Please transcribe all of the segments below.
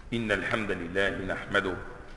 إن الحمد لله نحمده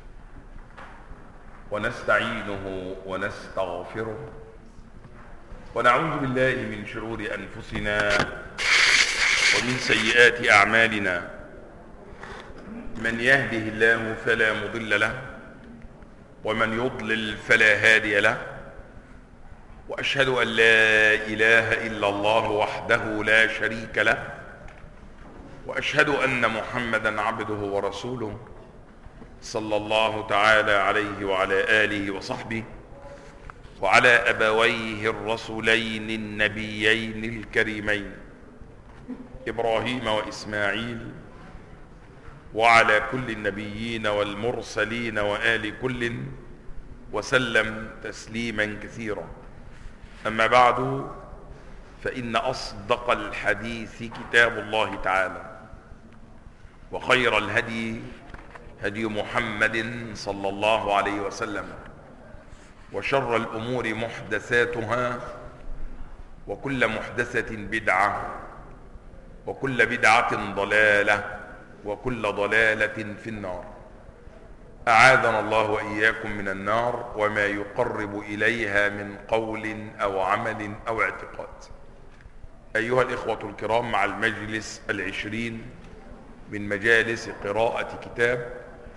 ونستعينه ونستغفره ونعوذ بالله من شرور أنفسنا ومن سيئات أعمالنا. من يهده الله فلا مضل له ومن يضلل فلا هادي له، وأشهد أن لا إله إلا الله وحده لا شريك له، وأشهد أن محمدا عبده ورسوله صلى الله تعالى عليه وعلى آله وصحبه وعلى أبويه الرسولين النبيين الكريمين إبراهيم وإسماعيل، وعلى كل النبيين والمرسلين وآل كل وسلم تسليما كثيرا. أما بعد، فإن أصدق الحديث كتاب الله تعالى، وخير الهدي هدي محمد صلى الله عليه وسلم، وشر الأمور محدثاتها، وكل محدثة بدعة، وكل بدعة ضلالة، وكل ضلالة في النار. أعاذنا الله وإياكم من النار وما يقرب إليها من قول أو عمل أو اعتقاد. أيها الإخوة الكرام، مع المجلس 20 من مجالس قراءة كتاب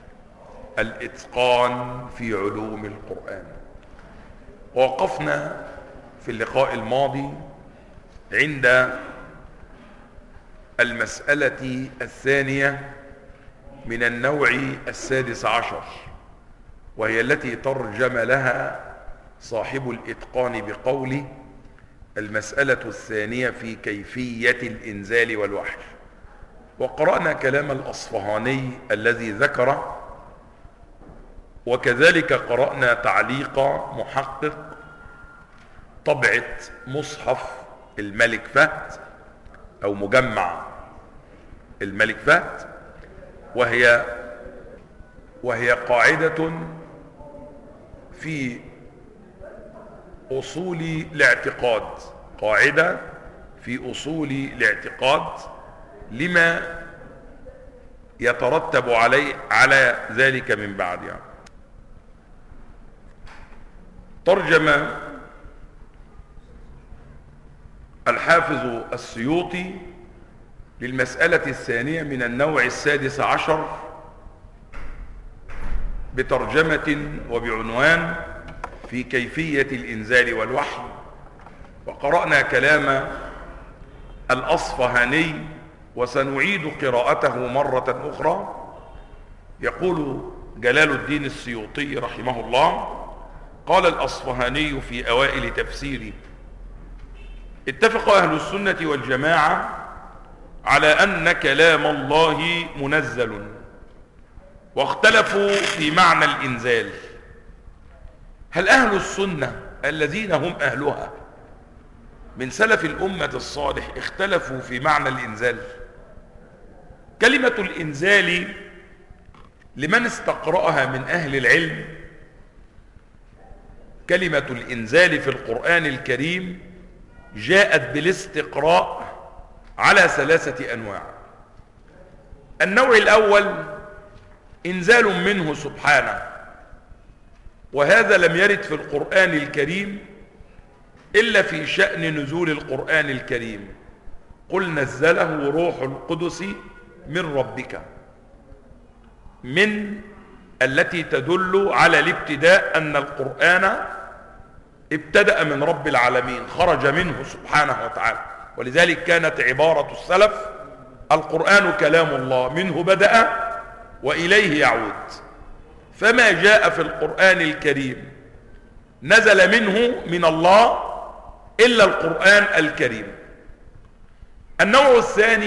الإتقان في علوم القرآن. ووقفنا في اللقاء الماضي عند المسألة الثانية من النوع 16، وهي التي ترجم لها صاحب الإتقان بقوله: المسألة الثانية في كيفية الإنزال والوحي. وقرأنا كلام الأصفهاني الذي ذكره، وكذلك قرأنا تعليق محقق طبعة مصحف الملك فهد أو مجمع الملك فهد، وهي قاعدة في أصول الاعتقاد، قاعدة في أصول الاعتقاد لما يترتب على ذلك من بعد. يعني ترجم الحافظ السيوطي للمسألة الثانية من النوع 16 بترجمة وبعنوان في كيفية الإنزال والوحي. وقرأنا كلام الأصفهاني، وسنعيد قراءته مرة أخرى. يقول جلال الدين السيوطي رحمه الله: قال الأصفهاني في أوائل تفسيره: اتفق أهل السنة والجماعة على أن كلام الله منزل، واختلفوا في معنى الإنزال. هل أهل السنة الذين هم أهلها من سلف الأمة الصالح اختلفوا في معنى الإنزال؟ كلمة الإنزال لمن استقرأها من أهل العلم، كلمة الإنزال في القرآن الكريم جاءت بالاستقراء على 3 أنواع. النوع الأول إنزال منه سبحانه، وهذا لم يرد في القرآن الكريم إلا في شأن نزول القرآن الكريم: قل نزله روح القدس من ربك، من التي تدل على الابتداء، أن القرآن ابتدأ من رب العالمين، خرج منه سبحانه وتعالى. ولذلك كانت عبارة السلف: القرآن كلام الله، منه بدأ وإليه يعود. فما جاء في القرآن الكريم نزل منه من الله إلا القرآن الكريم. النوع الثاني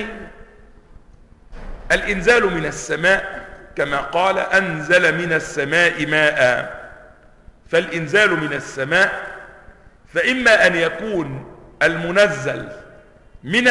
الإنزال من السماء، كما قال: أنزل من السماء ماء. فالإنزال من السماء فإما أن يكون المنزل من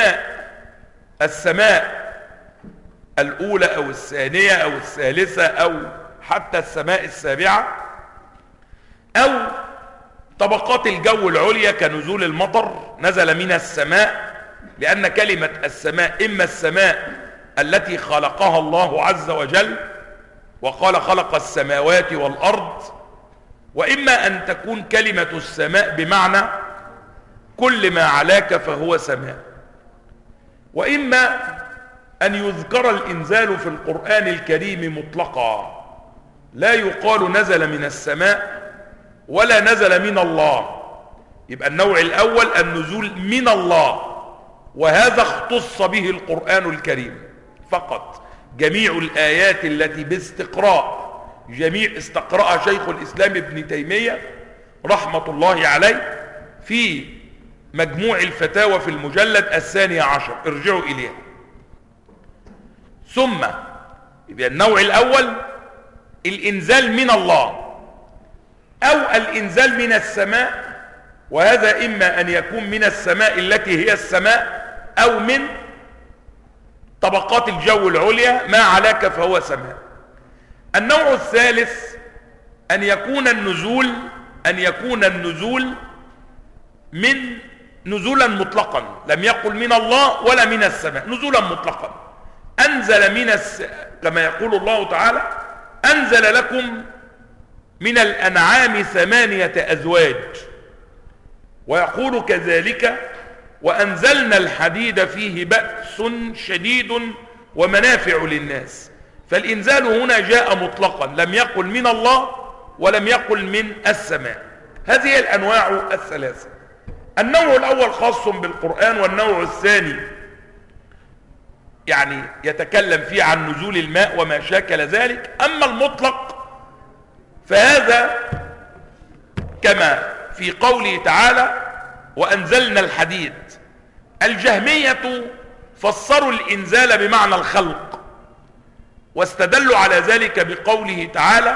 السماء الأولى أو الثانية أو الثالثة أو حتى السماء السابعة، أو طبقات الجو العليا كنزول المطر نزل من السماء، لأن كلمة السماء إما السماء التي خلقها الله عز وجل وقال خلق السماوات والأرض، وإما أن تكون كلمة السماء بمعنى كل ما علاك فهو سماء، وإما أن يذكر الإنزال في القرآن الكريم مطلقا، لا يقال نزل من السماء ولا نزل من الله. يبقى النوع الأول النزول من الله، وهذا اختص به القرآن الكريم فقط. جميع الآيات التي باستقراء جميع استقرأها شيخ الإسلام ابن تيمية رحمة الله عليه في مجموع الفتاوى في المجلد 12، ارجعوا إليها. ثم يبقى النوع الأول الإنزال من الله أو الإنزال من السماء، وهذا إما أن يكون من السماء التي هي السماء أو من طبقات الجو العليا، ما علاك فهو سماء. النوع الثالث أن يكون النزول من نزولا مطلقا، لم يقل من الله ولا من السماء، نزولا مطلقا. أنزل كما يقول الله تعالى أنزل لكم من الأنعام 8 أزواج، ويقول كذلك وأنزلنا الحديد فيه بأس شديد ومنافع للناس. فالإنزال هنا جاء مطلقا، لم يقل من الله ولم يقل من السماء. هذه الأنواع الثلاثة. النوع الأول خاص بالقرآن، والنوع الثاني يعني يتكلم فيه عن نزول الماء وما شاكل ذلك. أما المطلق فهذا كما في قوله تعالى وأنزلنا الحديد. الجهمية فسروا الإنزال بمعنى الخلق، واستدلوا على ذلك بقوله تعالى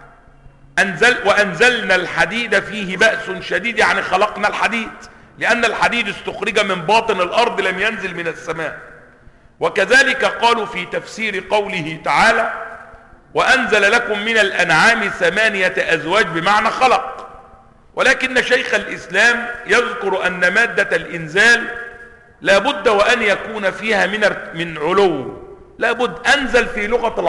وأنزلنا الحديد فيه بأس شديد، يعني خلقنا الحديد، لأن الحديد استخرج من باطن الأرض لم ينزل من السماء. وكذلك قالوا في تفسير قوله تعالى وأنزل لكم من الأنعام 8 أزواج بمعنى خلق. ولكن شيخ الإسلام يذكر أن مادة الإنزال لابد وأن يكون فيها من علو، لابد. أنزل في لغة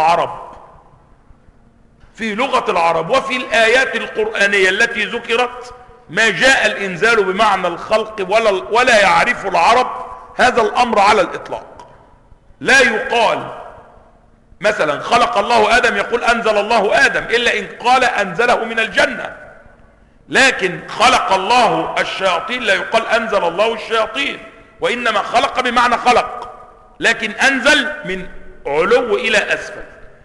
العرب وفي الآيات القرآنية التي ذكرت ما جاء الإنزال بمعنى الخلق ولا يعرف العرب هذا الأمر على الإطلاق. لا يقال مثلا خلق الله آدم يقول أنزل الله آدم، إلا إن قال أنزله من الجنة. لكن خلق الله الشياطين لا يقال أنزل الله الشياطين، وإنما خلق بمعنى خلق، لكن أنزل من علو إلى أسفل.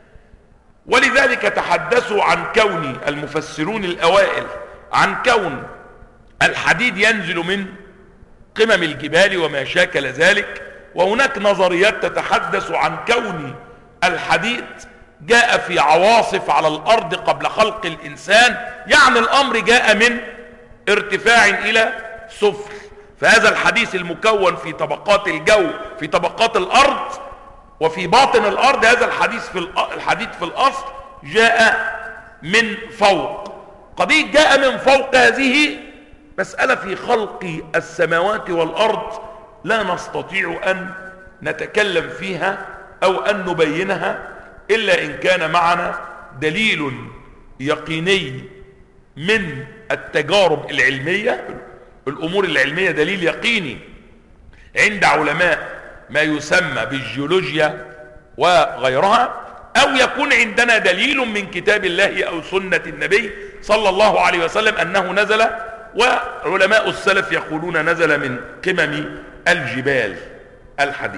ولذلك تحدثوا عن كون المفسرون الأوائل عن كون الحديد ينزل من قمم الجبال وما شاكل ذلك، وهناك نظريات تتحدث عن كون الحديد جاء في عواصف على الأرض قبل خلق الإنسان، يعني الأمر جاء من ارتفاع إلى سفل. فهذا الحديث المكون في طبقات الجو في طبقات الأرض وفي باطن الأرض، هذا الحديد في الأصل جاء من فوق. قضية جاء من فوق هذه مسألة في خلق السماوات والأرض لا نستطيع أن نتكلم فيها أو أن نبينها إلا إن كان معنا دليل يقيني من التجارب العلمية. الأمور العلمية دليل يقيني عند علماء ما يسمى بالجيولوجيا وغيرها، أو يكون عندنا دليل من كتاب الله أو سنة النبي صلى الله عليه وسلم أنه نزل، وعلماء السلف يقولون نزل من قمم الجبال الحديد.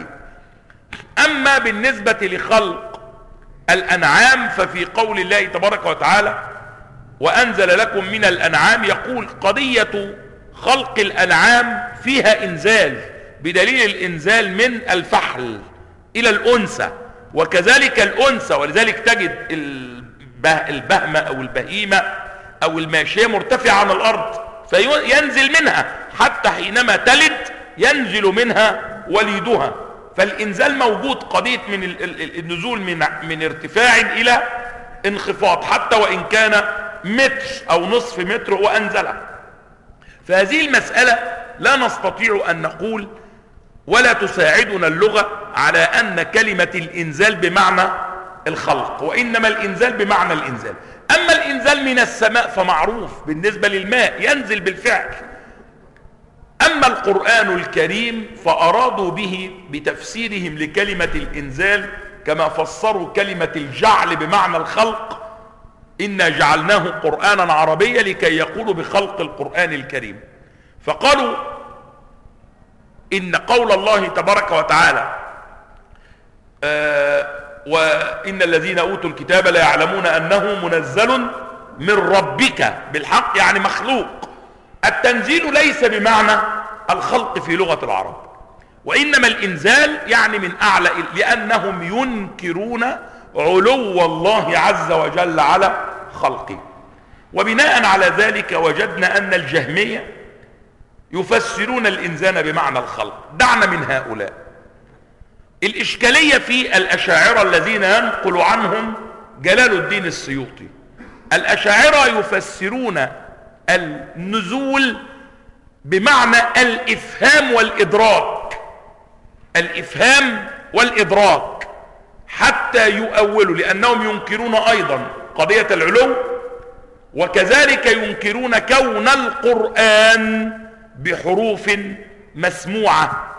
أما بالنسبة لخلق الأنعام ففي قول الله تبارك وتعالى وأنزل لكم من الأنعام، يقول قضية خلق الأنعام فيها إنزال، بدليل الإنزال من الفحل إلى الأنثى، وكذلك الأنثى. ولذلك تجد البهمة أو البهيمة أو الماشية مرتفعة عن الأرض فينزل منها، حتى حينما تلد ينزل منها وليدها. فالإنزال موجود، قضية من النزول من ارتفاع إلى انخفاض، حتى وإن كان متر أو نصف متر وأنزله. فهذه المسألة لا نستطيع أن نقول ولا تساعدنا اللغة على أن كلمة الإنزال بمعنى الخلق، وإنما الإنزال بمعنى الإنزال. أما الإنزال من السماء فمعروف بالنسبة للماء، ينزل بالفعل. أما القرآن الكريم فأرادوا به بتفسيرهم لكلمة الإنزال كما فسروا كلمة الجعل بمعنى الخلق، إنا جعلناه قرآنا عربيا لكي يقولوا بخلق القرآن الكريم. فقالوا إن قول الله تبارك وتعالى وإن الذين أوتوا الكتاب لا يعلمون أنه منزل من ربك بالحق، يعني مخلوق. التنزيل ليس بمعنى الخلق في لغة العرب، وإنما الإنزال يعني من أعلى، لأنهم ينكرون علو الله عز وجل على خلقه. وبناء على ذلك وجدنا أن الجهمية يفسرون الإنزال بمعنى الخلق. دعنا من هؤلاء. الإشكالية في الأشاعرة الذين ينقل عنهم جلال الدين السيوطي. الأشاعرة يفسرون النزول بمعنى الإفهام والإدراك، الإفهام والإدراك، حتى يؤولوا، لأنهم ينكرون أيضا قضية العلو، وكذلك ينكرون كون القرآن بحروف مسموعة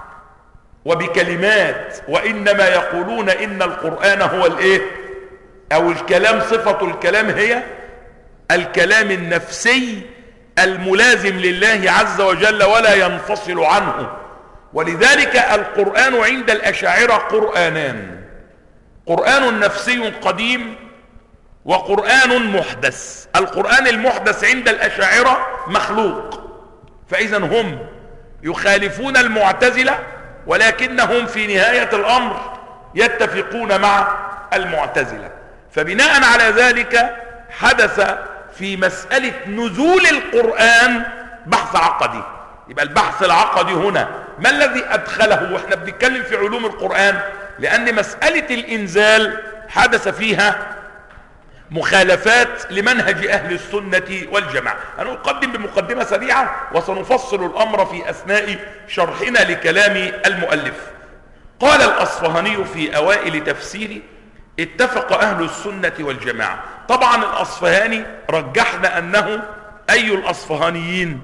وبكلمات، وإنما يقولون إن القرآن هو الإيه؟ أو الكلام، صفة الكلام هي الكلام النفسي الملازم لله عز وجل ولا ينفصل عنه. ولذلك القرآن عند الأشاعرة قرآنان: قرآن نفسي قديم وقرآن محدث. القرآن المحدث عند الأشاعرة مخلوق، فإذا هم يخالفون المعتزلة، ولكنهم في نهاية الأمر يتفقون مع المعتزلة. فبناء على ذلك حدث في مسألة نزول القرآن بحث عقدي. يبقى البحث العقدي هنا ما الذي أدخله واحنا بنتكلم في علوم القرآن؟ لأن مسألة الإنزال حدث فيها مخالفات لمنهج أهل السنة والجماعة. أنا أقدم بمقدمة سريعة وسنفصل الأمر في أثناء شرحنا لكلام المؤلف. قال الأصفهاني في أوائل تفسيره: اتفق أهل السنة والجماعة. طبعا الأصفهاني رجحنا أنه أي الأصفهانيين؟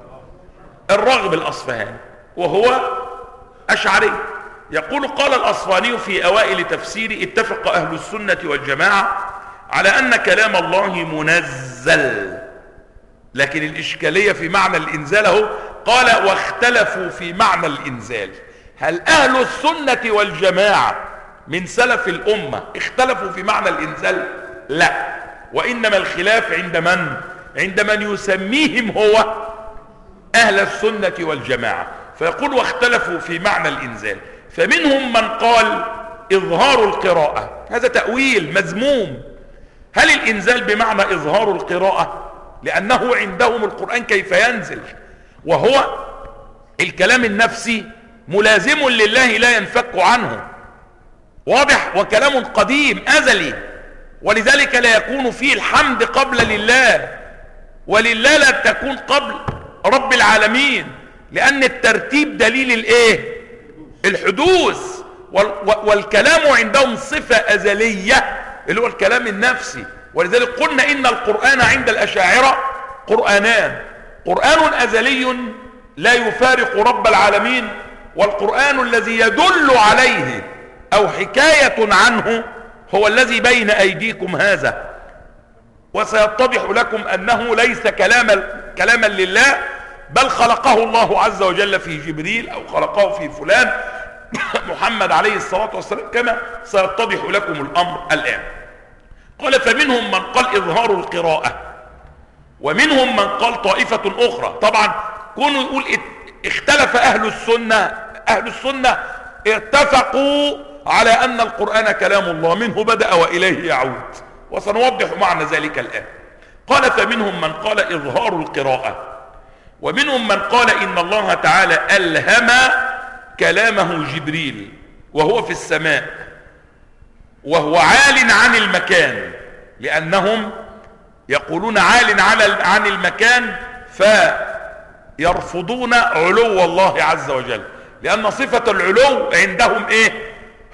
الراغب الأصفهاني، وهو أشعري. يقول: قال الأصفهاني في أوائل تفسيره: اتفق أهل السنة والجماعة على أن كلام الله منزل. لكن الإشكالية في معنى الإنزال اهو. قال: واختلفوا في معنى الإنزال. هل أهل السنة والجماعة من سلف الأمة اختلفوا في معنى الإنزال؟ لا، وإنما الخلاف عند من يسميهم هو أهل السنة والجماعة. فيقول: واختلفوا في معنى الإنزال، فمنهم من قال إظهار القراءة. هذا تأويل مذموم. هل الإنزال بمعنى إظهار القراءة؟ لأنه عندهم القرآن كيف ينزل، وهو الكلام النفسي ملازم لله لا ينفك عنه، واضح، وكلام قديم أزلي، ولذلك لا يكون فيه الحمد قبل لله، ولله لا تكون قبل رب العالمين، لأن الترتيب دليل الايه؟ الحدوث. والكلام عندهم صفة أزلية اللي هو الكلام النفسي. ولذلك قلنا إن القرآن عند الأشاعرة قرآنان: قرآن أزلي لا يفارق رب العالمين، والقرآن الذي يدل عليه أو حكاية عنه هو الذي بين أيديكم هذا. وسيتضح لكم أنه ليس كلاما لله، بل خلقه الله عز وجل في جبريل، أو خلقه في فلان محمد عليه الصلاة والسلام، كما سيتضح لكم الأمر الآن. قال: فمنهم من قال إظهار القراءة، ومنهم من قال طائفة أخرى. طبعا كونوا يقول اختلف أهل السنة اتفقوا على أن القرآن كلام الله، منه بدأ وإليه يعود، وسنوضح معنى ذلك الآن. قال: فمنهم من قال إظهار القراءة، ومنهم من قال إن الله تعالى ألهم كلامه جبريل وهو في السماء، وهو عال عن المكان، لأنهم يقولون عال عن المكان فيرفضون علو الله عز وجل، لأن صفة العلو عندهم إيه؟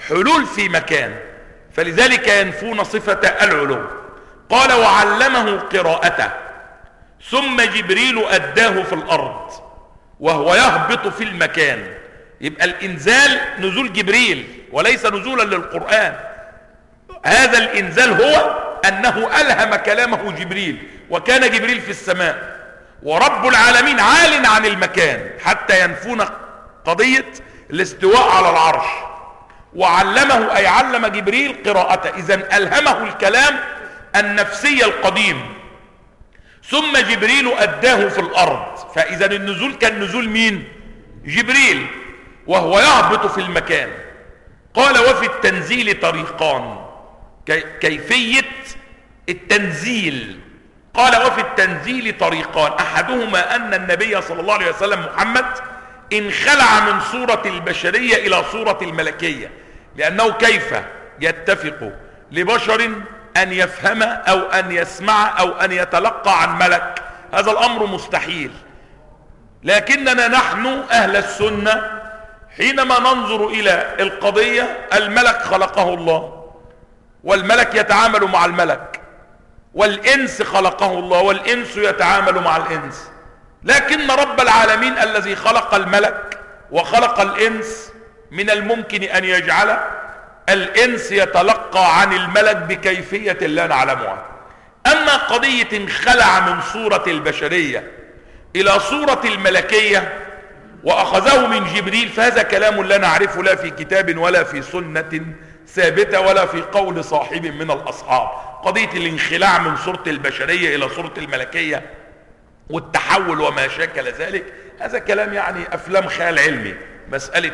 حلول في مكان، فلذلك ينفون صفة العلو. قال وعلمه قراءته ثم جبريل أداه في الأرض وهو يهبط في المكان. يبقى الإنزال نزول جبريل وليس نزولا للقرآن. هذا الإنزال هو أنه ألهم كلامه جبريل، وكان جبريل في السماء ورب العالمين عال عن المكان، حتى ينفون قضية الاستواء على العرش. وعلمه أي علم جبريل قراءته، إذن ألهمه الكلام النفسي القديم. ثم جبريل أداه في الأرض، فإذا النزول كان نزول مين؟ جبريل، وهو يهبط في المكان. قال وفي التنزيل طريقان، كيفية التنزيل. قال وفي التنزيل طريقان، أحدهما أن النبي صلى الله عليه وسلم محمد انخلع من صورة البشرية إلى صورة الملكية، لأنه كيف يتفق لبشر أن يفهم أو أن يسمع أو أن يتلقى عن ملك؟ هذا الأمر مستحيل. لكننا نحن أهل السنة حينما ننظر إلى القضية، الملك خلقه الله، والملك يتعامل مع الملك، والإنس خلقه الله، والإنس يتعامل مع الإنس. لكن رب العالمين الذي خلق الملك وخلق الإنس من الممكن أن يجعل الإنس يتلقى عن الملك بكيفية لا نعلمها. أما قضية انخلع من صورة البشرية إلى صورة الملكية وأخذه من جبريل، فهذا كلام لا نعرفه لا في كتاب ولا في سنة ثابتة ولا في قول صاحب من الأصحاب. قضية الانخلاع من صورة البشرية إلى صورة الملكية والتحول وما شاكل ذلك، هذا كلام يعني أفلام خيال علمي. مسألة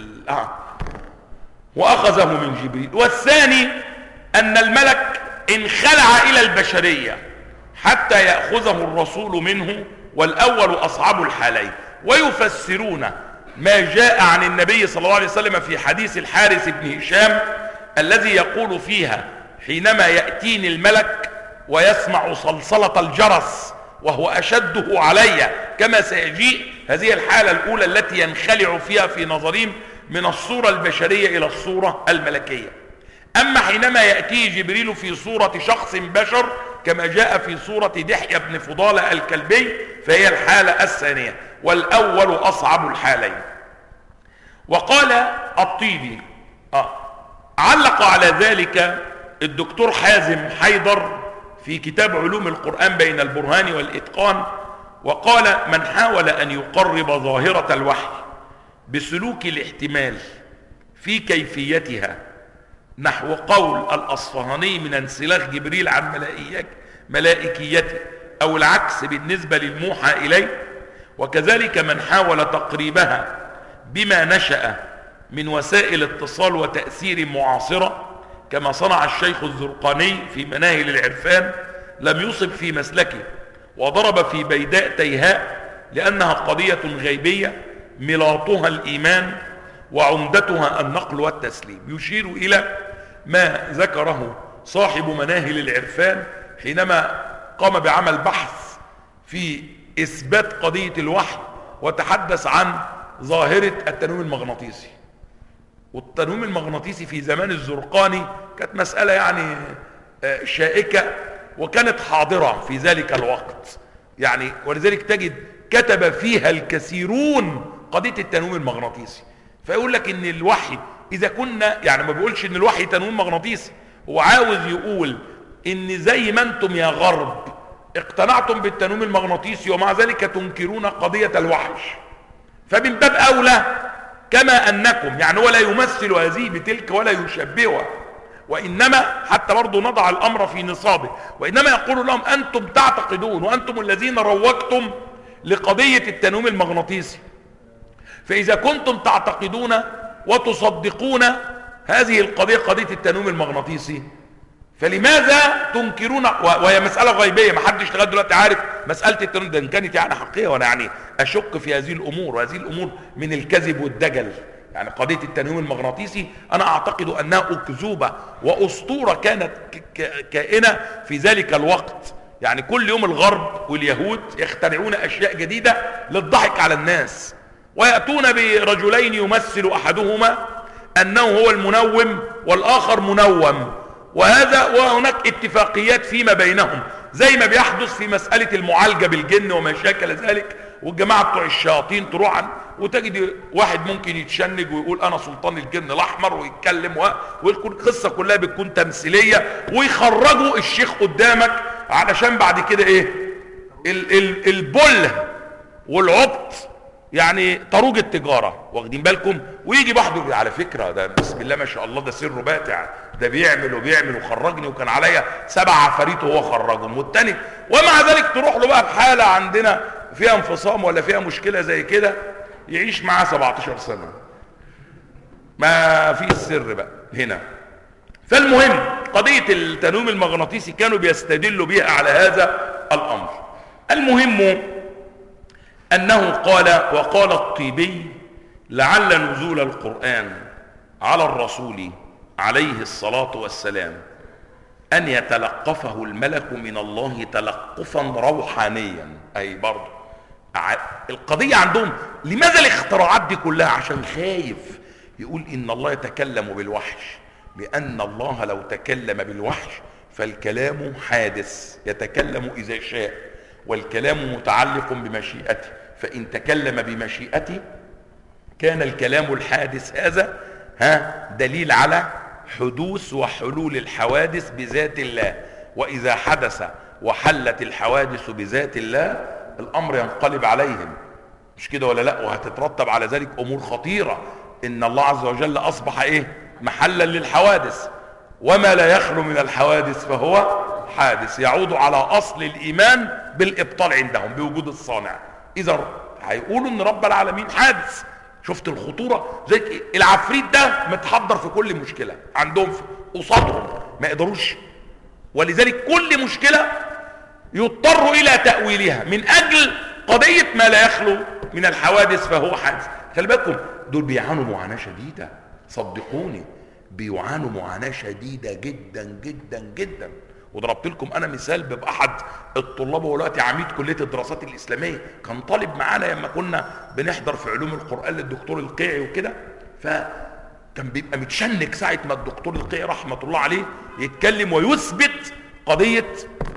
وأخذه من جبريل. والثاني أن الملك انخلع إلى البشرية حتى يأخذه الرسول منه، والأول أصعب الحالين. ويفسرون ما جاء عن النبي صلى الله عليه وسلم في حديث الحارث بن هشام الذي يقول فيها حينما يأتيني الملك ويسمع صلصلة الجرس وهو أشده علي، كما سيجيء هذه الحالة الأولى التي ينخلع فيها في نظرهم من الصورة البشرية إلى الصورة الملكية. أما حينما يأتيه جبريل في صورة شخص بشر كما جاء في صورة دحية بن فضالة الكلبي، فهي الحالة الثانية، والأول أصعب الحالين. وقال الطيبي علق على ذلك الدكتور حازم حيدر في كتاب علوم القرآن بين البرهان والإتقان، وقال من حاول أن يقرب ظاهرة الوحي بسلوك الاحتمال في كيفيتها نحو قول الأصفهاني من انسلاخ جبريل عن ملائكيته، أو العكس بالنسبة للموحى إليه، وكذلك من حاول تقريبها بما نشأ من وسائل اتصال وتأثير معاصرة كما صنع الشيخ الزرقاني في مناهل العرفان، لم يصب في مسلكه وضرب في بيداء تيهاء، لأنها قضية غيبية ملاطها الإيمان وعمدتها النقل والتسليم. يشير إلى ما ذكره صاحب مناهل العرفان حينما قام بعمل بحث في إثبات قضية الوحي، وتحدث عن ظاهرة التنويم المغناطيسي. والتنويم المغناطيسي في زمان الزرقاني كانت مسألة يعني شائكة، وكانت حاضرة في ذلك الوقت يعني، ولذلك تجد كتب فيها الكثيرون قضية التنويم المغناطيسي. فيقول لك ان الوحي اذا كنا يعني ما بيقولش ان الوحي تنويم مغناطيسي، هو عاوز يقول ان زي ما انتم يا غرب اقتنعتم بالتنويم المغناطيسي ومع ذلك تنكرون قضية الوحي، فمن باب اولى كما انكم يعني ولا يمثل هذه بتلك ولا يشبهها، وانما حتى برضو نضع الامر في نصابه، وانما يقول لهم انتم تعتقدون وانتم الذين روجتم لقضية التنويم المغناطيسي، فاذا كنتم تعتقدون وتصدقون هذه القضية قضية التنويم المغناطيسي، فلماذا تنكرون؟ وهي مسألة غيبية، ما حدش لغايه دلوقتي عارف مسألة التنويم ده ان كانت يعني حقيقية، وانا يعني اشك في هذه الامور، وهذه الامور من الكذب والدجل. يعني قضية التنويم المغناطيسي انا اعتقد انها اكذوبة واسطورة كانت كائنة في ذلك الوقت. يعني كل يوم الغرب واليهود يخترعون اشياء جديدة للضحك على الناس، ويأتون برجلين يمثل احدهما انه هو المنوم والاخر منوم، وهناك اتفاقيات فيما بينهم، زي ما بيحدث في مسألة المعالجة بالجن وما شاكل ذلك. والجماعة بتوع الشياطين تروح وتجد واحد ممكن يتشنج ويقول انا سلطان الجن الاحمر ويتكلم ويكون القصة كلها بتكون تمثيلية، ويخرجوا الشيخ قدامك علشان بعد كده ايه البله والعبط، يعني طروج التجارة، واخدين بالكم؟ ويجي بعضه على فكرة ده بسم الله ما شاء الله ده سره باتع، ده بيعمل وخرجني وكان عليا 7 عفاريت وهو خرجهم، والتاني ومع ذلك تروح له بقى بحالة عندنا فيها انفصام ولا فيها مشكلة زي كده يعيش معاه 17 سنة. ما في السر بقى هنا. فالمهم قضية التنويم المغناطيسي كانوا بيستدلوا بها على هذا الأمر. المهم أنه قال وقال الطيبي لعل نزول القرآن على الرسول عليه الصلاة والسلام أن يتلقفه الملك من الله تلقفا روحانيا. أي برضو القضية عندهم لماذا الاختراعات دي كلها؟ عشان خايف يقول إن الله يتكلم بالوحش، لأن الله لو تكلم بالوحش فالكلام حادث يتكلم إذا شاء، والكلام متعلق بمشيئته، فإن تكلم بمشيئته كان الكلام الحادث هذا دليل على حدوث وحلول الحوادث بذات الله، وإذا حدث وحلت الحوادث بذات الله الأمر ينقلب عليهم، مش كده ولا لا؟ وهتترتب على ذلك أمور خطيرة، إن الله عز وجل أصبح إيه؟ محلا للحوادث، وما لا يخلو من الحوادث فهو حادث، يعود على أصل الإيمان بالإبطال عندهم بوجود الصانع. إذا هيقولوا إن رب العالمين حادث. شفت الخطورة؟ زي العفريت ده متحضر في كل مشكلة عندهم قصادهم ما يقدروش، ولذلك كل مشكلة يضطر إلى تأويلها من أجل قضية ما لا يخلو من الحوادث فهو حادث. خلي بالكم دول بيعانوا معاناة شديدة، صدقوني بيعانوا معاناة شديدة جدا جدا جدا. وضربت لكم انا مثال بأحد الطلاب ودلوقتي عميد كلية الدراسات الإسلامية، كان طالب معانا لما كنا بنحضر في علوم القرآن للدكتور القيعي وكده، فكان بيبقى متشنك ساعة ما الدكتور القيعي رحمة الله عليه يتكلم ويثبت قضية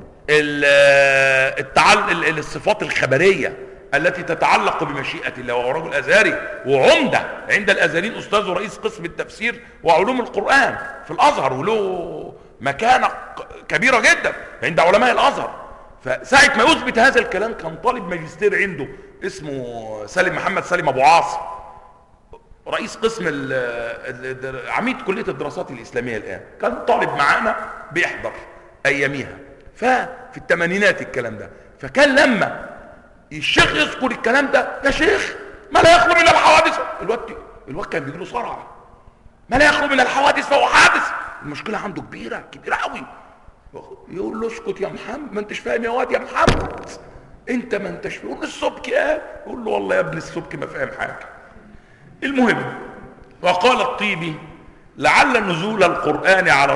الصفات الخبرية التي تتعلق بمشيئة الله. وهو رجل أزهري وعمدة عند الأزهريين، أستاذ ورئيس قسم التفسير وعلوم القرآن في الأزهر، وله مكانة كبيرة جدا عند علماء الأزهر. فساعة ما يثبت هذا الكلام كان طالب ماجستير عنده اسمه محمد سالم أبو عاصم، رئيس قسم عميد كلية الدراسات الإسلامية الآن، كان طالب معانا بيحضر أياميها، ففي الثمانينات الكلام ده. فكان لما الشيخ يذكر الكلام ده، يا شيخ ما لا يخلو من الحوادث، الوقت كان بيجي له صرع، ما لا يخلو من الحوادث فهو حادث، المشكلة عنده كبيرة قوي. يقول له اسكت يا محمد، ما انتش فاهم يا واد يا محمد، انت ما انتش فاهم. يقول له السبك يقول له والله يا ابن السبك ما فاهم حاجة. المهم وقال الطيبي لعل نزول القرآن على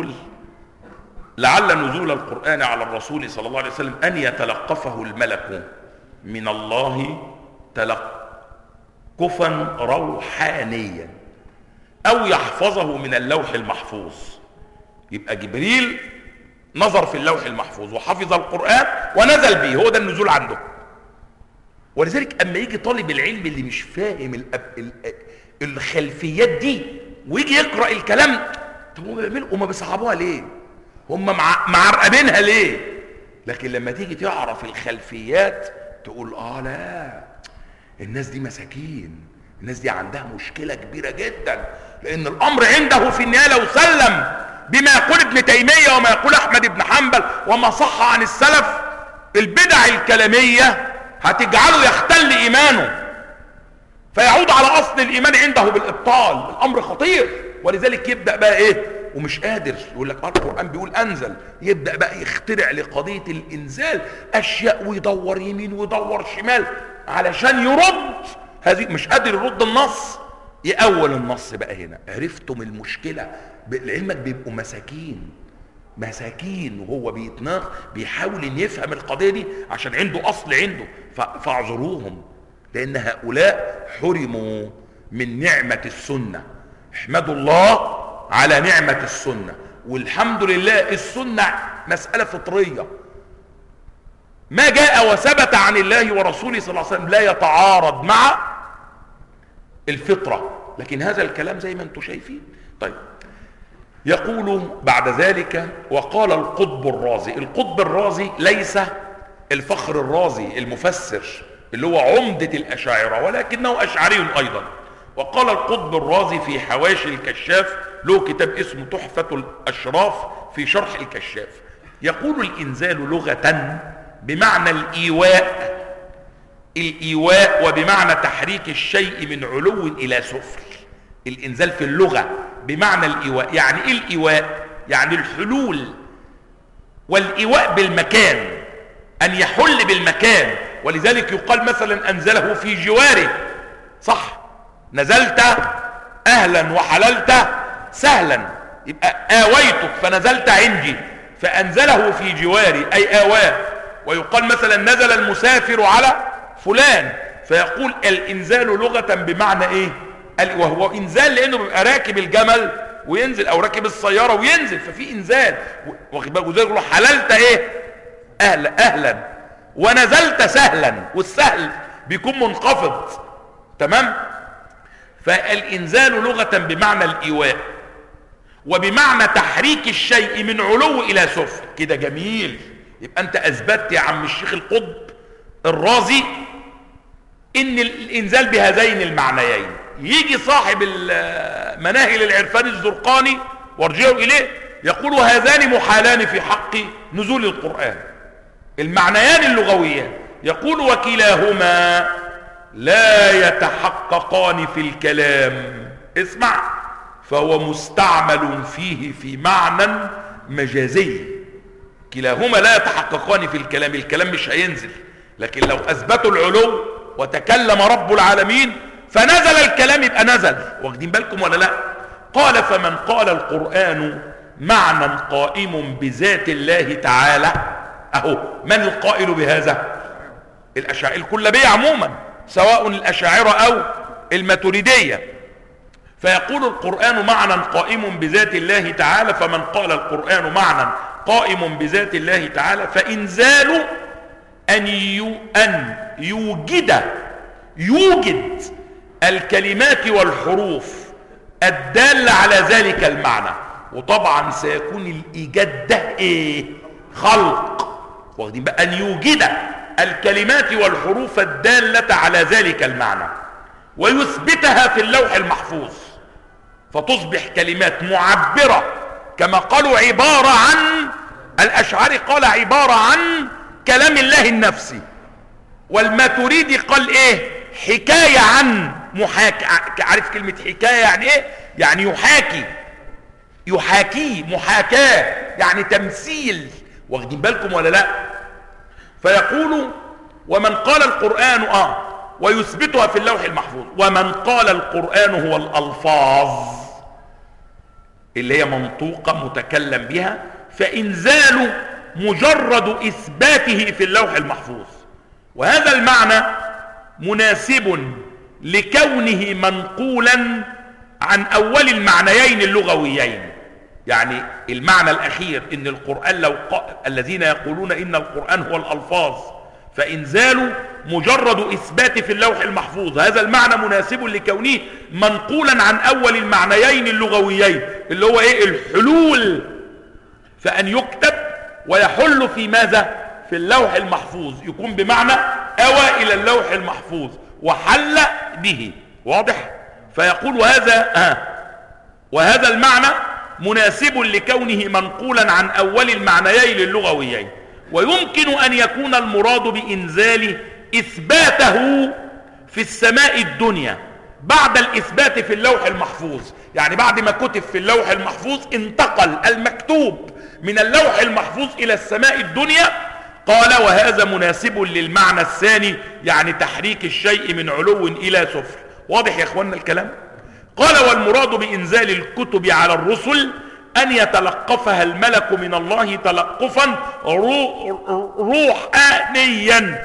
الرسول صلى الله عليه وسلم أن يتلقفه الملك من الله تلقفا روحانيا أو يحفظه من اللوح المحفوظ. يبقى جبريل نظر في اللوح المحفوظ وحفظ القرآن ونزل به، هو ده النزول عنده. ولذلك أما يجي طالب العلم اللي مش فاهم الخلفيات دي ويجي يقرأ الكلام، طب هم بيعملوا وما بيصعبوها ليه؟ هم معرقبينها ليه؟ لكن لما تيجي تعرف الخلفيات تقول لا، الناس دي مساكين، الناس دي عندها مشكلة كبيرة جدا، لأن الأمر عنده في النهاية لو سلم بما يقول ابن تيمية وما يقول أحمد بن حنبل وما صح عن السلف، البدع الكلامية هتجعله يختل إيمانه فيعود على أصل الإيمان عنده بالإبطال. الأمر خطير. ولذلك يبدأ بقى ومش قادر يقول لك القرآن بيقول أنزل، يبدأ بقى يخترع لقضية الإنزال أشياء ويدور يمين ويدور شمال علشان يرد هذه، مش قادر يرد النص، يأول النص بقى. هنا عرفتم المشكلة؟ لعلمك بيبقوا مساكين وهو بيحاول ان يفهم القضية دي عشان عنده أصل عنده، فاعذروهم، لأن هؤلاء حرموا من نعمة السنة، احمدوا الله على نعمة السنة. والحمد لله السنة مسألة فطرية، ما جاء وثبت عن الله ورسوله صلى الله عليه وسلم لا يتعارض مع الفطرة. لكن هذا الكلام زي ما انتم شايفين. طيب، يقول بعد ذلك: وقال القطب الرازي. القطب الرازي ليس الفخر الرازي المفسر اللي هو عمدة الأشاعرة، ولكنه أشعري أيضا. وقال القطب الرازي في حواشي الكشاف، له كتاب اسمه تحفة الأشراف في شرح الكشاف، يقول: الإنزال لغة بمعنى الإيواء، الإيواء وبمعنى تحريك الشيء من علو إلى سفل. الإنزال في اللغة بمعنى الإيواء. يعني إيه الإيواء؟ يعني الحلول والإيواء بالمكان، أن يحل بالمكان. ولذلك يقال مثلا أنزله في جواره، صح؟ نزلت أهلا وحللت سهلا، يبقى آويتك فنزلت عندي، فأنزله في جواري أي آواه. ويقال مثلا نزل المسافر على فلان، فيقول الإنزال لغة بمعنى إيه؟ وهو إنزال لأنه بيبقى راكب الجمل وينزل، أو راكب السيارة وينزل، ففي إنزال. واخد بالك؟ يقول حللت إيه؟ أهلا، ونزلت سهلا، والسهل بيكون منخفض، تمام؟ فالإنزال لغة بمعنى الإيواء وبمعنى تحريك الشيء من علو إلى سفل. كده جميل. يبقى أنت أثبتت يا عم الشيخ القطب الرازي إن الإنزال بهذين المعنيين. يجي صاحب مناهل العرفان الزرقاني وارجعوا إليه يقول: هذان محالان في حق نزول القرآن، المعنيان اللغويان. يقول: وكلاهما لا يتحققان في الكلام، اسمع، فهو مستعمل فيه في معنى مجازي. كلاهما لا يتحققان في الكلام، الكلام مش هينزل. لكن لو اثبتوا العلو وتكلم رب العالمين فنزل الكلام يبقى نزل. واخدين بالكم ولا لا؟ قال: فمن قال القرآن معنى قائم بذات الله تعالى، اهو من القائل بهذا؟ الأشاعرة الكلابية عموما، سواء الأشاعرة أو الماتريدية. فيقول القرآن معنى قائم بذات الله تعالى، فمن قال القرآن معنى قائم بذات الله تعالى فإنزال أن يوجد الكلمات والحروف الدالة على ذلك المعنى. وطبعا سيكون الإيجاد ده إيه؟ خلق. واخدين بقى؟ أن يوجد الكلمات والحروف الدالة على ذلك المعنى ويثبتها في اللوح المحفوظ، فتصبح كلمات معبرة كما قالوا عبارة عن، الأشعري قال عبارة عن كلام الله النفسي، والماتريدي قال ايه؟ حكاية عن عارف كلمة حكاية يعني ايه؟ يعني يحاكي محاكاة، يعني تمثيل. واخدين بالكم ولا لا؟ فيقول: ومن قال القرآن ويثبتها في اللوح المحفوظ. ومن قال القرآن هو الألفاظ اللي هي منطوقة متكلم بها، فإنزال مجرد إثباته في اللوح المحفوظ. وهذا المعنى مناسب لكونه منقولا عن أول المعنيين اللغويين. يعني المعنى الأخير إن القرآن الذين يقولون إن القرآن هو الألفاظ، فإنزال مجرد إثبات في اللوح المحفوظ، هذا المعنى مناسب لكونه منقولا عن أول المعنيين اللغويين اللي هو إيه؟ الحلول، فأن يكتب ويحل في ماذا؟ في اللوح المحفوظ، يكون بمعنى أوى إلى اللوح المحفوظ وحل به. واضح؟ فيقول وهذا المعنى مناسب لكونه منقولا عن أول المعنيين اللغويين. ويمكن أن يكون المراد بإنزال إثباته في السماء الدنيا بعد الإثبات في اللوح المحفوظ. يعني بعد ما كتب في اللوح المحفوظ انتقل المكتوب من اللوح المحفوظ إلى السماء الدنيا. قال: وهذا مناسب للمعنى الثاني، يعني تحريك الشيء من علو إلى سفل. واضح يا اخوانا الكلام؟ قال: والمراد بإنزال الكتب على الرسل أن يتلقفها الملك من الله تلقفا روحانيا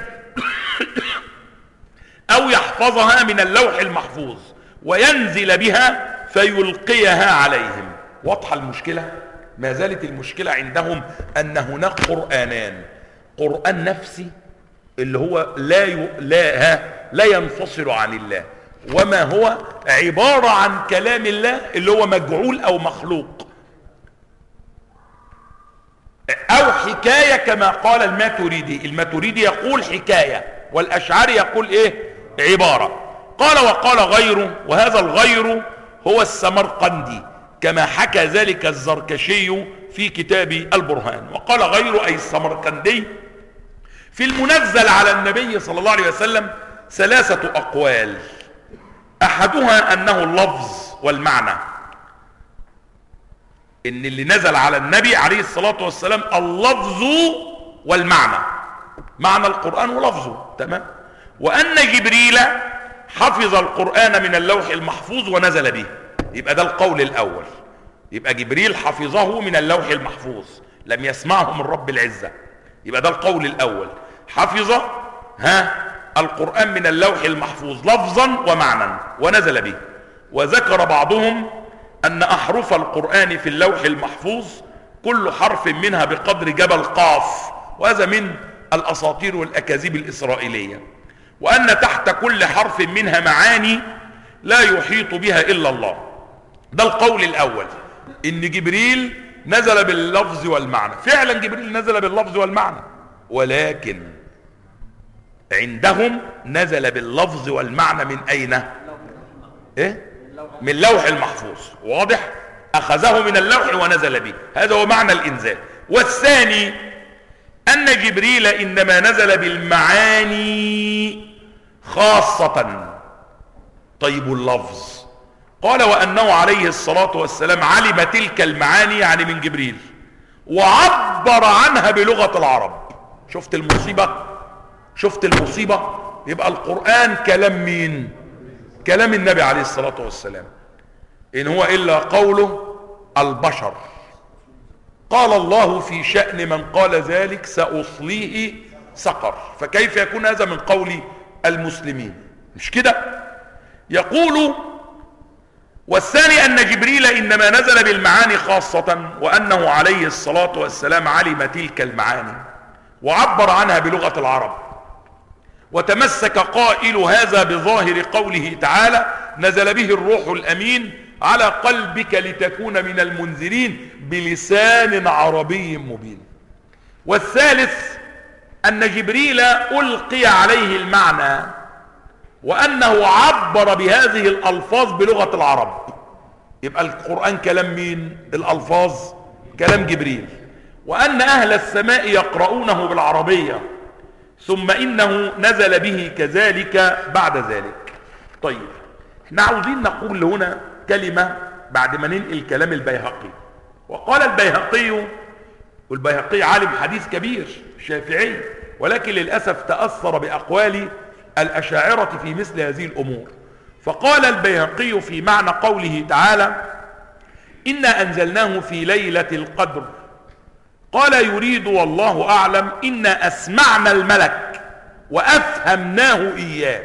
أو يحفظها من اللوح المحفوظ وينزل بها فيلقيها عليهم. واضحة المشكلة؟ ما زالت المشكلة عندهم أن هناك قرآنان، قرآن نفسي اللي هو لا ينفصل عن الله، وما هو عبارة عن كلام الله اللي هو مجعول أو مخلوق أو حكاية كما قال الماتريدي يقول حكاية، والأشعري يقول إيه؟ عبارة. قال وقال غيره، وهذا الغير هو السمرقندي كما حكى ذلك الزركشي في كتاب البرهان. وقال غيره أي السمرقندي في المنزل على النبي صلى الله عليه وسلم 3 أقوال، أحدها أنه اللفظ والمعنى، إن اللي نزل على النبي عليه الصلاة والسلام اللفظ والمعنى، معنى القرآن ولفظه، تمام. وأن جبريل حفظ القرآن من اللوح المحفوظ ونزل به، يبقى ده القول الأول، يبقى جبريل حفظه من اللوح المحفوظ، لم يسمعه من رب العزة، يبقى ده القول الأول، حفظ القرآن من اللوح المحفوظ لفظا ومعنى ونزل به. وذكر بعضهم أن أحرف القرآن في اللوح المحفوظ كل حرف منها بقدر جبل قاف، وهذا من الأساطير والأكاذيب الإسرائيلية، وأن تحت كل حرف منها معاني لا يحيط بها إلا الله. ده القول الأول، إن جبريل نزل باللفظ والمعنى. فعلا جبريل نزل باللفظ والمعنى، ولكن عندهم نزل باللفظ والمعنى من أين؟ من اللوح المحفوظ. واضح؟ أخذه من اللوح ونزل به، هذا هو معنى الإنزال. والثاني أن جبريل إنما نزل بالمعاني خاصة. طيب اللفظ؟ قال وأنه عليه الصلاة والسلام علم تلك المعاني، يعني من جبريل، وعبر عنها بلغة العرب. شفت المصيبة؟ شفت المصيبة؟ يبقى القرآن كلام مين؟ كلام النبي عليه الصلاة والسلام، إن هو إلا قوله البشر. قال الله في شأن من قال ذلك سأصليه سقر، فكيف يكون هذا من قول المسلمين؟ مش كده؟ يقول والثاني أن جبريل إنما نزل بالمعاني خاصة، وأنه عليه الصلاة والسلام علم تلك المعاني وعبر عنها بلغة العرب. وتمسك قائل هذا بظاهر قوله تعالى نزل به الروح الأمين على قلبك لتكون من المنذرين بلسان عربي مبين. والثالث أن جبريل ألقي عليه المعنى، وأنه عبر بهذه الألفاظ بلغة العرب. يبقى القرآن كلام مين؟ الألفاظ كلام جبريل. وأن أهل السماء يقرؤونه بالعربية، ثم إنه نزل به كذلك بعد ذلك. طيب احنا عاوزين نقول هنا كلمة بعد ما ننقل كلام البيهقي. وقال البيهقي، والبيهقي عالم حديث كبير شافعي، ولكن للأسف تأثر بأقوال الأشاعرة في مثل هذه الأمور. فقال البيهقي في معنى قوله تعالى إنا أنزلناه في ليلة القدر، قال يريد والله أعلم إنا أسمعنا الملك وأفهمناه إياه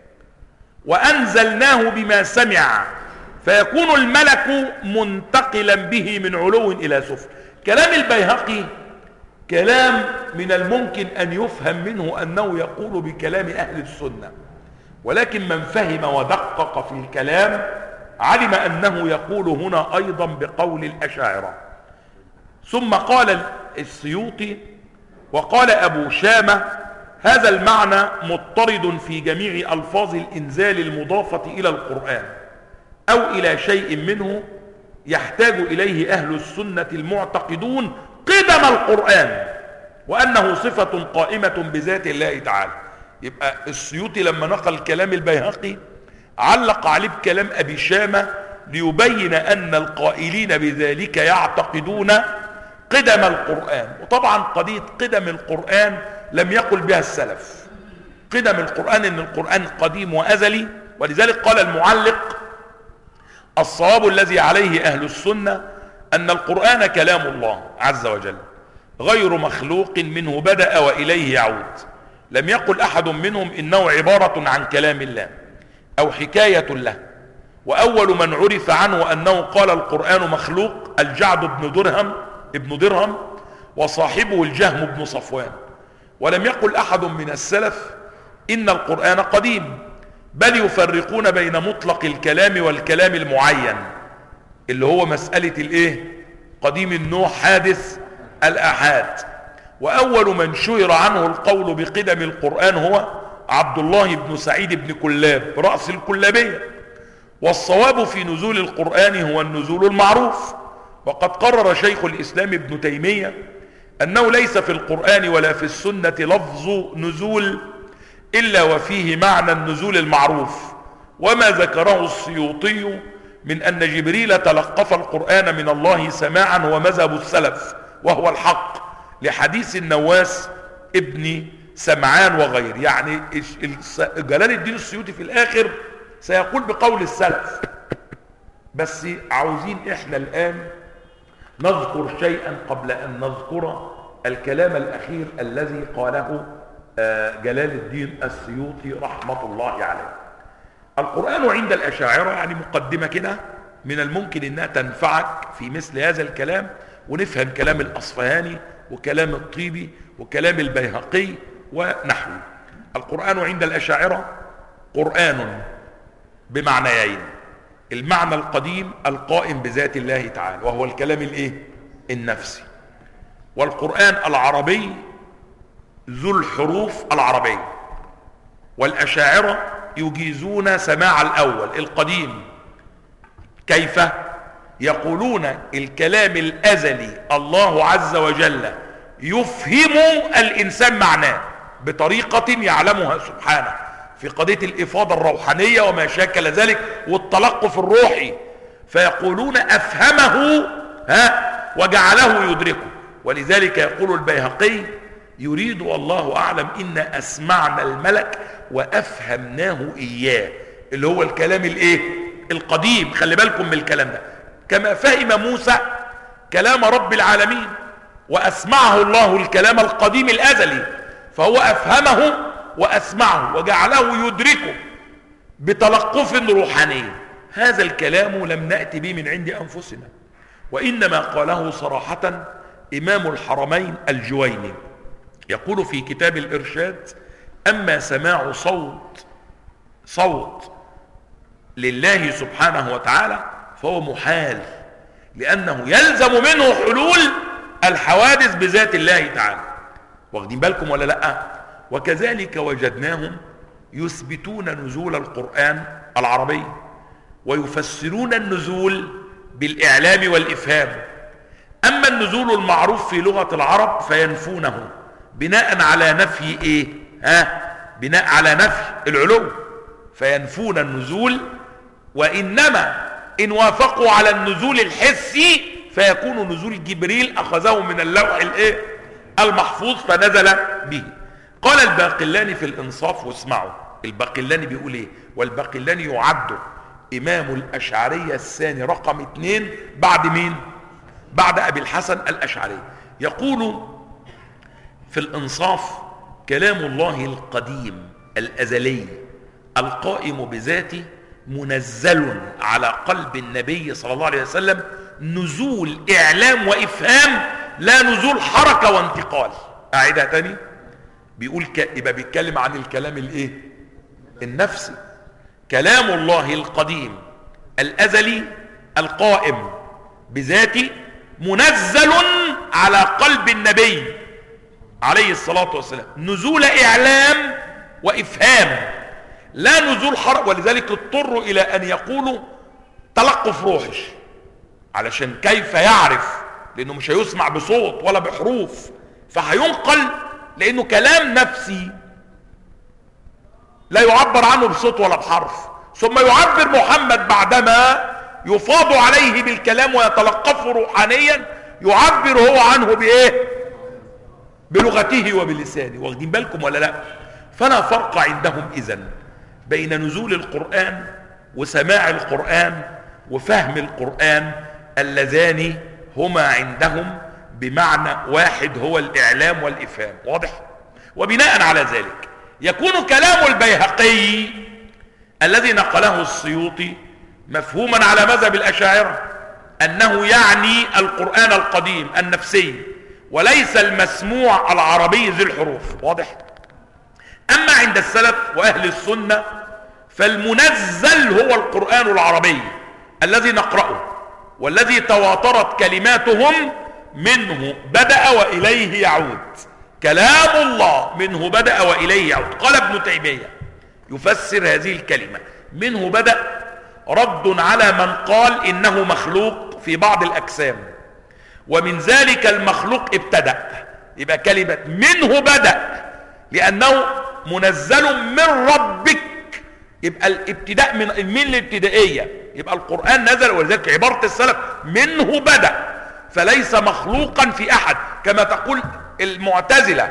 وأنزلناه بما سمع، فيكون الملك منتقلا به من علو إلى سفل. كلام البيهقي كلام من الممكن أن يفهم منه أنه يقول بكلام أهل السنة، ولكن من فهم ودقق في الكلام علم أنه يقول هنا أيضا بقول الأشاعرة. ثم قال السيوطي وقال أبو شامة هذا المعنى مضطرد في جميع ألفاظ الإنزال المضافة إلى القرآن أو إلى شيء منه يحتاج إليه أهل السنة المعتقدون قدم القرآن وأنه صفة قائمة بذات الله تعالى. يبقى السيوطي لما نقل كلام البيهقي علق عليه بكلام أبي شامة ليبين أن القائلين بذلك يعتقدون قدم القرآن. وطبعا قضية قدم القرآن لم يقل بها السلف. قدم القرآن ان القرآن قديم وأزلي، ولذلك قال المعلق الصواب الذي عليه أهل السنة أن القرآن كلام الله عز وجل غير مخلوق منه بدأ وإليه يعود. لم يقل أحد منهم إنه عبارة عن كلام الله أو حكاية له، وأول من عرف عنه أنه قال القرآن مخلوق الجعد ابن درهم وصاحبه الجهم بن صفوان. ولم يقل أحد من السلف إن القرآن قديم، بل يفرقون بين مطلق الكلام والكلام المعين اللي هو مسألة قديم النوع حادث الآحاد. وأول من شهر عنه القول بقدم القرآن هو عبد الله بن سعيد بن كلاب رأس الكلابية. والصواب في نزول القرآن هو النزول المعروف. وقد قرر شيخ الإسلام ابن تيمية أنه ليس في القرآن ولا في السنة لفظ نزول إلا وفيه معنى النزول المعروف. وما ذكره السيوطي من أن جبريل تلقف القرآن من الله سماعا هو مذهب السلف وهو الحق، لحديث النواس ابن سمعان وغير. يعني جلال الدين السيوطي في الآخر سيقول بقول السلف، بس عاوزين احنا الآن نذكر شيئا قبل أن نذكر الكلام الأخير الذي قاله جلال الدين السيوطي رحمة الله عليه. القرآن عند الأشاعرة، يعني مقدمة كده من الممكن أنها تنفعك في مثل هذا الكلام، ونفهم كلام الأصفهاني وكلام الطيبي وكلام البيهقي ونحوه. القرآن عند الأشاعرة قرآن بمعنيين: المعنى القديم القائم بذات الله تعالى وهو الكلام النفسي، والقرآن العربي ذو الحروف العربية. والأشاعرة يجيزون سماع الأول القديم. كيف؟ يقولون الكلام الأزلي الله عز وجل يفهم الإنسان معناه بطريقة يعلمها سبحانه في قضية الإفاضة الروحانية وما شاكل ذلك والتلقف الروحي، فيقولون أفهمه وجعله يدركه. ولذلك يقول البيهقي: يريد الله أعلم إن أسمعنا الملك وأفهمناه إياه، اللي هو الكلام القديم. خلي بالكم من الكلام ده، كما فهم موسى كلام رب العالمين وأسمعه الله الكلام القديم الأزلي، فهو أفهمه وأسمعه وجعله يدركه بتلقف روحاني. هذا الكلام لم نأتي به من عند أنفسنا، وإنما قاله صراحة إمام الحرمين الجويني، يقول في كتاب الإرشاد: أما سماع صوت لله سبحانه وتعالى فهو محال، لأنه يلزم منه حلول الحوادث بذات الله تعالى. واخدين بالكم ولا لأ؟ وكذلك وجدناهم يثبتون نزول القرآن العربي ويفسرون النزول بالإعلام والإفهام. أما النزول المعروف في لغة العرب فينفونه بناء على نفي بناء على نفي العلو، فينفون النزول. وإنما إن وافقوا على النزول الحسي فيكون نزول جبريل أخذه من اللوح المحفوظ فنزل به. قال الباقلاني في الإنصاف، واسمعوا الباقلاني بيقول والباقلاني يعد إمام الأشعرية الثاني رقم 2 بعد مين؟ بعد أبي الحسن الأشعري. يقول في الإنصاف: كلام الله القديم الأزلي القائم بذاته منزل على قلب النبي صلى الله عليه وسلم نزول إعلام وإفهام، لا نزول حركة وانتقال. أعيدها تاني، بيقول يبقى بيتكلم عن الكلام النفسي. كلام الله القديم الأزلي القائم بذاته منزل على قلب النبي عليه الصلاة والسلام نزول إعلام وإفهام، لا نزول حرق. ولذلك اضطروا إلى أن يقولوا تلقف روحي، علشان كيف يعرف؟ لأنه مش هيسمع بصوت ولا بحروف، فهينقل لأنه كلام نفسي لا يعبر عنه بصوت ولا بحرف. ثم يعبر محمد بعدما يفاض عليه بالكلام ويتلقفه روحانيا، يعبر هو عنه بلغته وبلسانه. واخدين بالكم ولا لا؟ فلا فرق عندهم إذن بين نزول القرآن وسماع القرآن وفهم القرآن، اللذان هما عندهم بمعنى واحد هو الإعلام والإفهام. واضح؟ وبناء على ذلك يكون كلام البيهقي الذي نقله السيوطي مفهوما على مذهب الأشاعرة أنه يعني القرآن القديم النفسي وليس المسموع العربي ذي الحروف. واضح؟ أما عند السلف وأهل السنة فالمنزل هو القرآن العربي الذي نقرأه والذي تواترت كلماتهم منه بدأ وإليه يعود. كلام الله منه بدأ وإليه يعود. قال ابن تيمية يفسر هذه الكلمة منه بدأ رد على من قال إنه مخلوق في بعض الأجسام، ومن ذلك المخلوق ابتدأ. يبقى كلمة منه بدأ لأنه منزل من ربك، يبقى الابتداء من الابتدائية، يبقى القرآن نزل. ولذلك عبارة السلف منه بدأ، فليس مخلوقا في أحد كما تقول المعتزلة.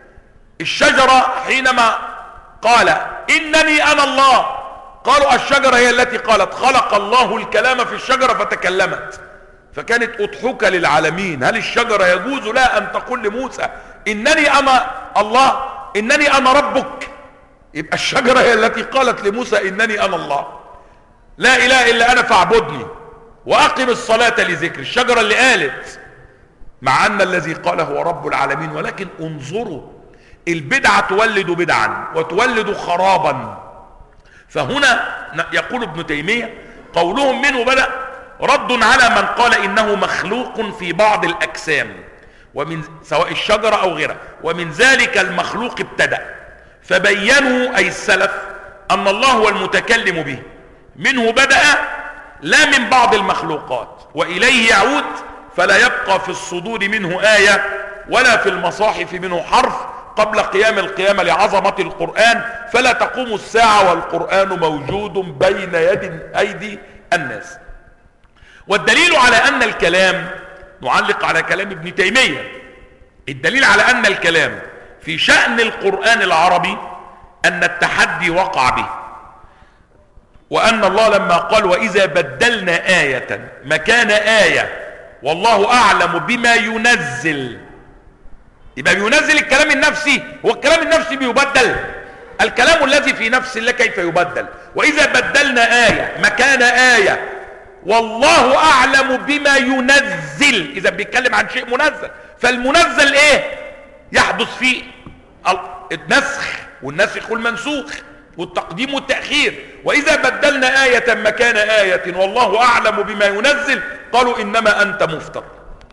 الشجرة حينما قال إنني أنا الله، قالوا الشجرة هي التي قالت خلق الله الكلام في الشجرة فتكلمت، فكانت أضحوكة للعالمين. هل الشجرة يجوز لها أن تقول لموسى إنني أنا الله، إنني أنا ربك؟ يبقى الشجرة هي التي قالت لموسى إنني أنا الله، لا إله إلا أنا فاعبدني وأقم الصلاة لذكر. الشجرة اللي قالت، مع أن الذي قال هو رب العالمين. ولكن انظروا، البدعة تولد بدعا وتولد خرابا. فهنا يقول ابن تيمية قولهم منه بدأ رد على من قال إنه مخلوق في بعض الأجسام، ومن سواء الشجرة أو غيرها، ومن ذلك المخلوق ابتدأ. فبينوا أي السلف أن الله هو المتكلم به، منه بدأ لا من بعض المخلوقات، وإليه يعود، فلا يبقى في الصدور منه آية ولا في المصاحف منه حرف قبل قيام القيامة لعظمة القرآن، فلا تقوم الساعة والقرآن موجود بين أيدي الناس. والدليل على أن الكلام، نعلق على كلام ابن تيمية، الدليل على أن الكلام في شأن القرآن العربي أن التحدي وقع به، وأن الله لما قال وإذا بدلنا آية مكان آية والله أعلم بما ينزل، يبقى بينزل الكلام النفسي. هو الكلام النفسي بيبدل؟ الكلام الذي في نفس الله كيف يبدل؟ وإذا بدلنا آية مكان آية والله أعلم بما ينزل، إذا بيتكلم عن شيء منزل. فالمنزل إيه؟ يحدث فيه النسخ والنسخ والمنسوخ والتقديم والتأخير. وإذا بدلنا آية مكان آية والله أعلم بما ينزل قالوا إنما أنت مفتر.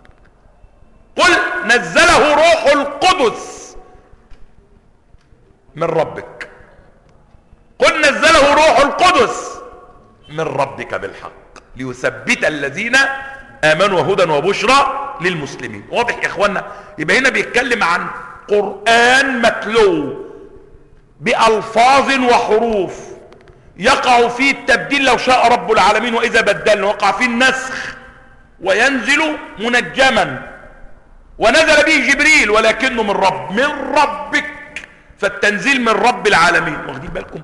قل نزله روح القدس من ربك، قل نزله روح القدس من ربك بالحق ليثبت الذين آمنوا وهدى وبشرى للمسلمين. واضح يا إخوانا؟ يبقى هنا بيتكلم عن قرآن متلو بألفاظ وحروف يقع فيه التبديل لو شاء رب العالمين، وإذا بدلنا وقع فيه النسخ، وينزل منجما، ونزل به جبريل ولكنه من ربك، فالتنزيل من رب العالمين. واخدين بالكم؟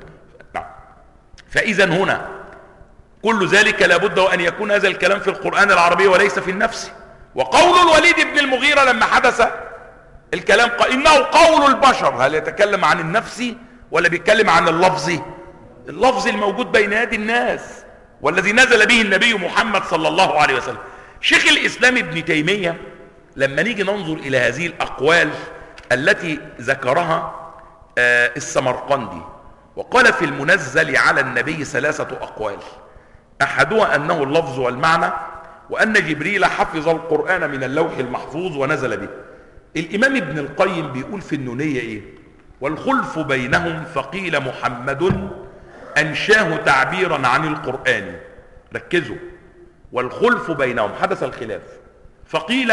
فإذا هنا كل ذلك لابد وأن يكون هذا الكلام في القرآن العربي وليس في النفس. وقول الوليد بن المغيرة لما حدث الكلام قال إنه قول البشر، هل يتكلم عن النفس ولا بيتكلم عن اللفظ؟ اللفظ الموجود بين يدي الناس والذي نزل به النبي محمد صلى الله عليه وسلم. شيخ الإسلام ابن تيمية لما نيجي ننظر إلى هذه الأقوال التي ذكرها السمرقندي، وقال في المنزل على النبي 3 أقوال، أحدها أنه اللفظ والمعنى، وأن جبريل حفظ القرآن من اللوح المحفوظ ونزل به. الإمام ابن القيم بيقول في النونية إيه؟ والخلف بينهم فقيل محمد أنشاه تعبيرا عن القرآن. ركزوا، والخلف بينهم، حدث الخلاف، فقيل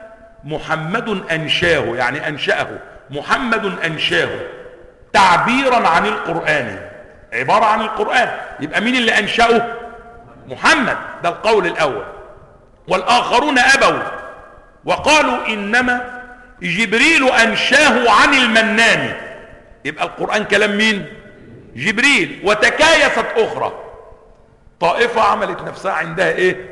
محمد أنشاه يعني أنشأه، محمد أنشاه تعبيرا عن القرآن، عبارة عن القرآن. يبقى مين اللي أنشأه؟ محمد، ده القول الأول. والآخرون أبوا وقالوا إنما جبريل أنشاه عن المنان، يبقى القرآن كلام مين؟ جبريل. وتكايست أخرى، طائفة عملت نفسها عندها إيه؟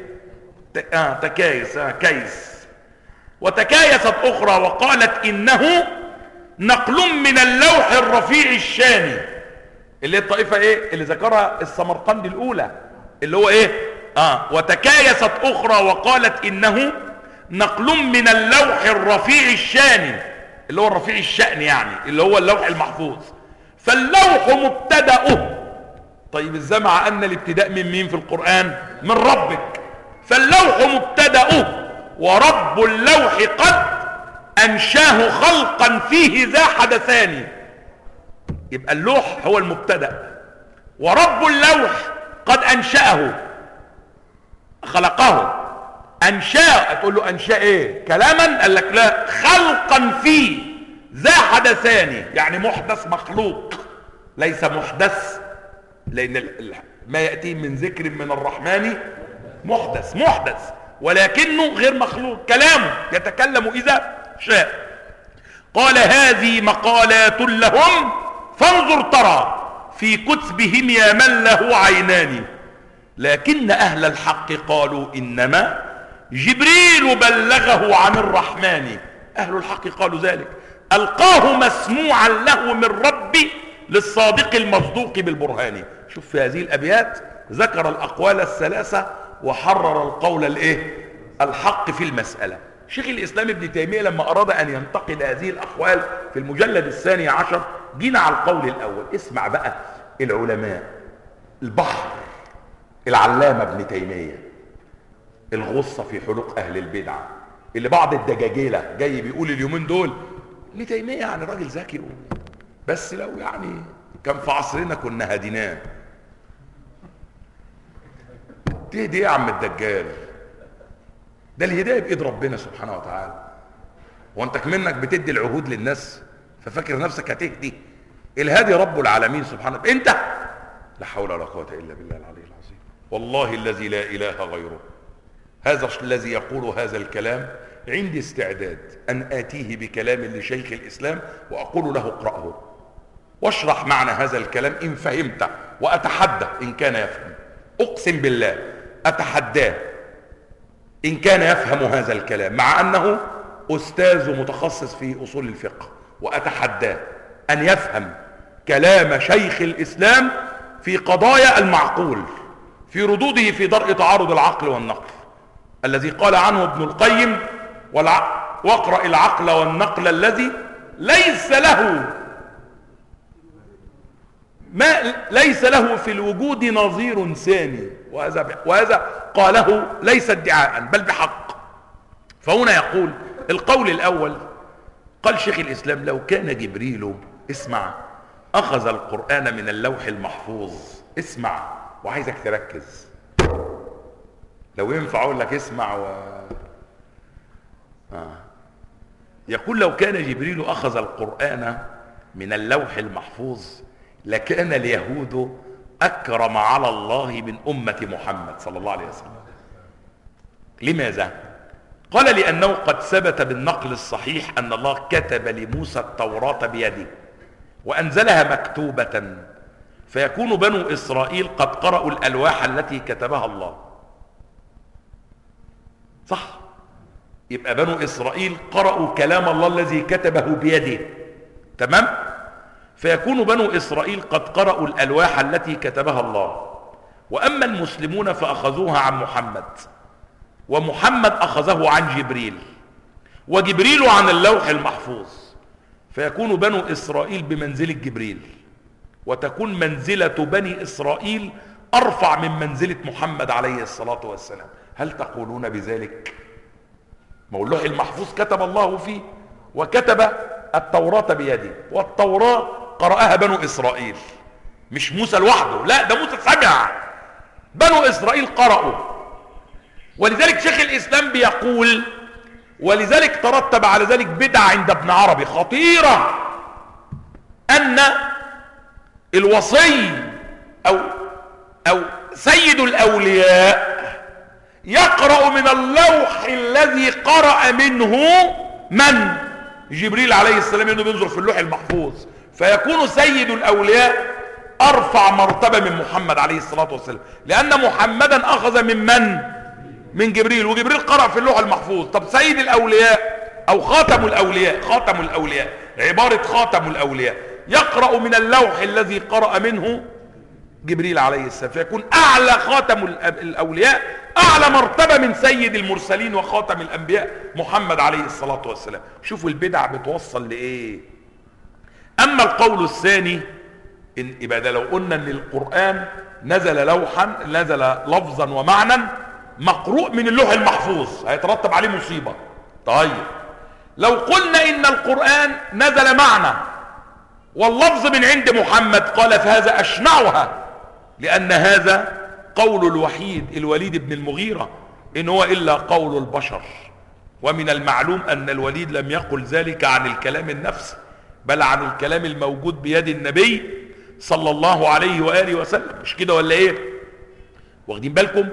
تكايس، كيس. وتكايست أخرى وقالت إنه نقل من اللوح الرفيع الشاني، اللي هي الطائفة إيه؟ اللي ذكرها السمرقندي الأولى، اللي هو ايه؟ وتكايست اخرى وقالت انه نقل من اللوح الرفيع الشان، اللي هو الرفيع الشأن يعني، اللي هو اللوح المحفوظ. فاللوح مبتدأه. طيب ازاي مع ان الابتداء من مين في القرآن؟ من ربك. فاللوح مبتدأه ورب اللوح قد انشاه خلقا فيه ذا حدثان. يبقى اللوح هو المبتدأ، ورب اللوح قد انشأه، خلقه. انشاء، تقول له انشاء ايه؟ كلاما؟ قال لك لا، خلقا فيه ذا حدثان، يعني محدث مخلوق، ليس محدث، لان ما يأتي من ذكر من الرحمن محدث، ولكنه غير مخلوق، كلامه يتكلم اذا شاء. قال هذه مقالات لهم فانظر ترى في كتبهم يا من له عينان، لكن اهل الحق قالوا انما جبريل بلغه عن الرحمن. اهل الحق قالوا ذلك، القاه مسموعا له من ربي للصادق المصدوق بالبرهان. شوف في هذه الابيات ذكر الاقوال الثلاثه وحرر القول الايه؟ الحق في المساله. شيخ الاسلام ابن تيميه لما اراد ان ينتقد هذه الاقوال في المجلد 12 جينا على القول الاول. اسمع بقى العلماء، البحر العلامه ابن تيميه، الغصه في حلوق اهل البدعه، اللي بعض الدجاجيله جاي بيقول اليومين دول ابن تيميه يعني راجل ذكي، بس لو يعني كان في عصرنا كنا هديناه. تهدي ايه يا عم الدجال؟ ده الهدايه بايد ربنا سبحانه وتعالى. وانت كمنك بتدي العهود للناس ففاكر نفسك هتهدي؟ الهادي رب العالمين سبحانه. انت لا حول ولا قوه الا بالله العلي العظيم. والله الذي لا اله غيره، هذا الذي يقول هذا الكلام عندي استعداد ان اتيه بكلام لشيخ الاسلام واقول له اقراه واشرح معنى هذا الكلام ان فهمته، واتحدى ان كان يفهم. اقسم بالله اتحداه ان كان يفهم هذا الكلام، مع انه استاذ متخصص في اصول الفقه، واتحداه ان يفهم كلام شيخ الاسلام في قضايا المعقول، في ردوده في درء تعارض العقل والنقل، الذي قال عنه ابن القيم واقرأ العقل والنقل الذي ليس له في الوجود نظير ثاني، وهذا قاله ليس ادعاء بل بحق. فهنا يقول القول الاول، قال شيخ الاسلام لو كان جبريل، اسمع، اخذ القرآن من اللوح المحفوظ، اسمع وعايزك تركز، لو ينفع اقول لك اسمع يقول لو كان جبريل اخذ القرآن من اللوح المحفوظ لكان اليهود اكرم على الله من امة محمد صلى الله عليه وسلم. لماذا؟ قال لانه قد ثبت بالنقل الصحيح ان الله كتب لموسى التوراة بيده وانزلها مكتوبة، فيكون بنو اسرائيل قد قرأوا الالواح التي كتبها الله. صح؟ يبقى بنو اسرائيل قرأوا كلام الله الذي كتبه بيده، تمام؟ فيكون بنو اسرائيل قد قرأوا الالواح التي كتبها الله. واما المسلمون فاخذوها عن محمد، ومحمد اخذه عن جبريل، وجبريل عن اللوح المحفوظ، فيكون بنو اسرائيل بمنزلة جبريل، وتكون منزلة بني اسرائيل ارفع من منزلة محمد عليه الصلاة والسلام. هل تقولون بذلك؟ ما هو اللوح المحفوظ كتب الله فيه، وكتب التوراة بيده، والتوراة قرأها بنو اسرائيل، مش موسى لوحده، لا ده موسى سمع، بنو اسرائيل قرأوا. ولذلك شيخ الاسلام بيقول، ولذلك ترتب على ذلك بدعة عند ابن عربي خطيرة، ان الوصي او سيد الاولياء يقرأ من اللوح الذي قرأ منه من؟ جبريل عليه السلام، انه بينظر في اللوح المحفوظ، فيكون سيد الاولياء ارفع مرتبة من محمد عليه الصلاة والسلام، لان محمدا اخذ من جبريل، وجبريل قرأ في اللوح المحفوظ. طب سيد الاولياء او خاتم الاولياء، عبارة خاتم الاولياء، يقرأ من اللوح الذي قرأ منه جبريل عليه السلام، فيكون اعلى خاتم الاولياء، اعلى مرتبة من سيد المرسلين وخاتم الانبياء محمد عليه الصلاة والسلام. شوفوا البدع بتوصل لايه. اما القول الثاني، يبقى ده لو قلنا ان القرآن نزل لوحا، نزل لفظا ومعنى مقروء من اللوح المحفوظ، هيترتب عليه مصيبة. طيب لو قلنا ان القرآن نزل معنى واللفظ من عند محمد، قال فهذا اشنعها، لان هذا قول الوحيد الوليد بن المغيرة، ان هو الا قول البشر. ومن المعلوم ان الوليد لم يقل ذلك عن الكلام النفسي، بل عن الكلام الموجود بيد النبي صلى الله عليه وآله وسلم. مش كده ولا ايه؟ واخدين بالكم؟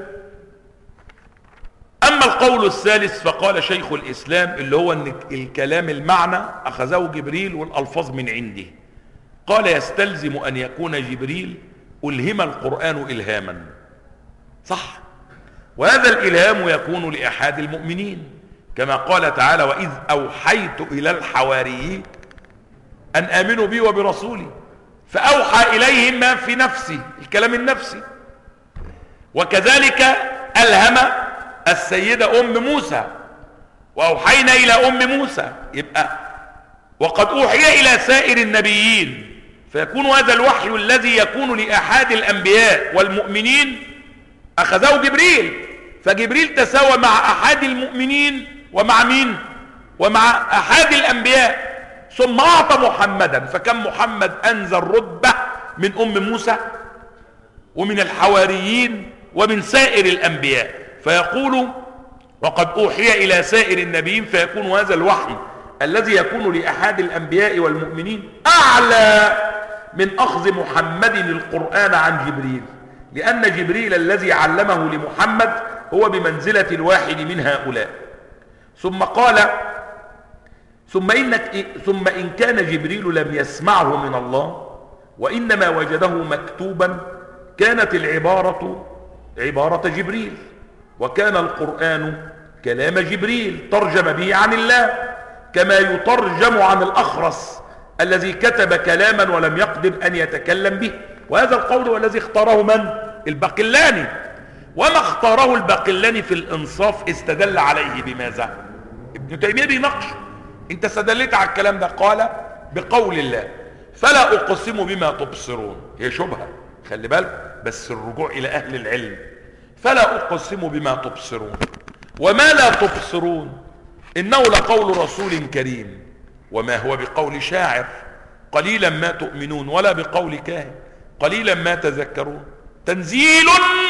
اما القول الثالث فقال شيخ الاسلام اللي هو ان الكلام المعنى اخذه جبريل والالفاظ من عنده. قال يستلزم ان يكون جبريل الهم القرآن الهاما، صح، وهذا الالهام يكون لاحد المؤمنين، كما قال تعالى واذ اوحيت الى الحواريين ان امنوا بي وبرسولي فاوحى اليهم ما في نفسي، الكلام النفسي. وكذلك الهم السيدة ام موسى، واوحينا الى ام موسى، يبقى وقد اوحي الى سائر النبيين، فيكون هذا الوحي الذي يكون لاحد الانبياء والمؤمنين اخذه جبريل، فجبريل تساوى مع احد المؤمنين ومع مين؟ ومع احد الانبياء، ثم اعطى محمدا، فكم محمد انزل رتبة من ام موسى ومن الحواريين ومن سائر الانبياء. فيقول وقد اوحي الى سائر النبيين، فيكون هذا الوحي الذي يكون لاحد الانبياء والمؤمنين اعلى من اخذ محمد القرآن عن جبريل، لان جبريل الذي علمه لمحمد هو بمنزلة الواحد من هؤلاء. ثم قال ثم إن كان جبريل لم يسمعه من الله وإنما وجده مكتوبا، كانت العبارة عبارة جبريل، وكان القرآن كلام جبريل ترجم به عن الله، كما يترجم عن الأخرس الذي كتب كلاما ولم يقدر أن يتكلم به. وهذا القول هو الذي اختاره من؟ الباقلاني. وما اختاره الباقلاني في الإنصاف استدل عليه بماذا؟ ابن تيمية بيناقش، انت استدلت على الكلام ده، قال بقول الله فلا اقسم بما تبصرون. هي شبهة، خلي بالك، بس الرجوع الى اهل العلم. فلا اقسم بما تبصرون وما لا تبصرون انه لقول رسول كريم وما هو بقول شاعر قليلا ما تؤمنون ولا بقول كاهن قليلا ما تذكرون تنزيل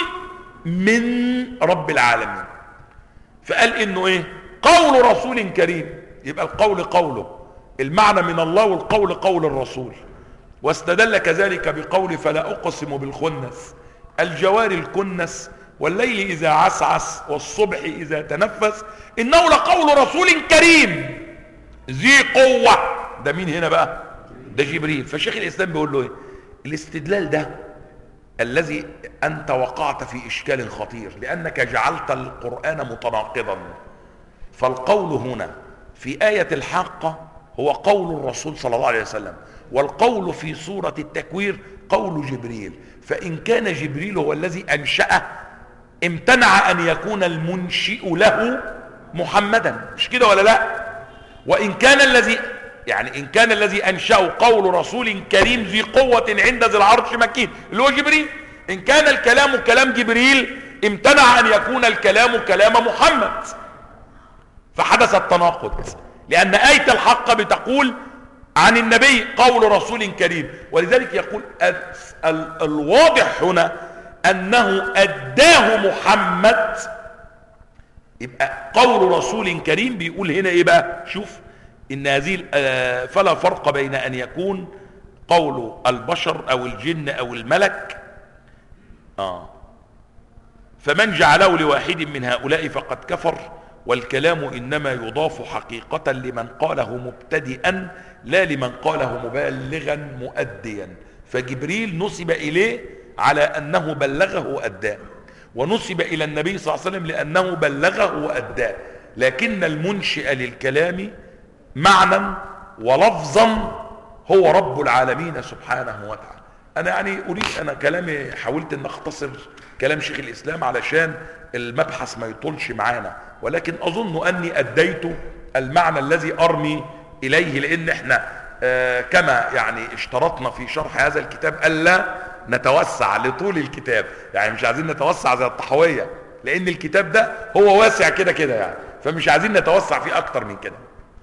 من رب العالمين. فقال انه ايه؟ قول رسول كريم، يبقى القول قوله، المعنى من الله، والقول قول الرسول. واستدل كذلك بقول فلا اقسم بالخنس الجوار الكنس والليل اذا عسعس والصبح اذا تنفس انه لقول رسول كريم ذي قوة. ده مين هنا بقى؟ ده جبريل. فالشيخ الاسلام بيقول له ايه؟ الاستدلال ده الذي انت وقعت في اشكال خطير، لانك جعلت القرآن متناقضا. فالقول هنا في آية الحاقة هو قول الرسول صلى الله عليه وسلم، والقول في سورة التكوير قول جبريل. فإن كان جبريل هو الذي أنشأه، امتنع أن يكون المنشئ له محمدا، مش كده ولا لا؟ وإن كان الذي إن كان الذي أنشأه قول رسول كريم ذي قوة عند ذي العرش مكين اللي هو جبريل، إن كان الكلام كلام جبريل امتنع أن يكون الكلام كلام محمد، فحدث التناقض. لأن آية الحق بتقول عن النبي قول رسول كريم، ولذلك يقول الواضح هنا أنه أداه محمد. يبقى قول رسول كريم بيقول هنا إيه بقى؟ شوف إن هذه فلا فرق بين أن يكون قول البشر أو الجن أو الملك. فمن جعله لواحد من هؤلاء فقد كفر، والكلام إنما يضاف حقيقة لمن قاله مبتدئا لا لمن قاله مبالغا مؤديا. فجبريل نسب إليه على أنه بلغه وأداه، ونسب إلى النبي صلى الله عليه وسلم لأنه بلغه وأداه، لكن المنشئ للكلام معنى ولفظا هو رب العالمين سبحانه وتعالى. انا يعني اريد، انا كلامي حاولت ان اختصر كلام شيخ الاسلام علشان المبحث ما يطولش معانا، ولكن اظن اني اديت المعنى الذي ارمي اليه، لان احنا كما يعني اشترطنا في شرح هذا الكتاب الا نتوسع لطول الكتاب، يعني مش عايزين نتوسع زي الطحاوية، لان الكتاب ده هو واسع كده كده يعني، فمش عايزين نتوسع فيه اكتر من كده.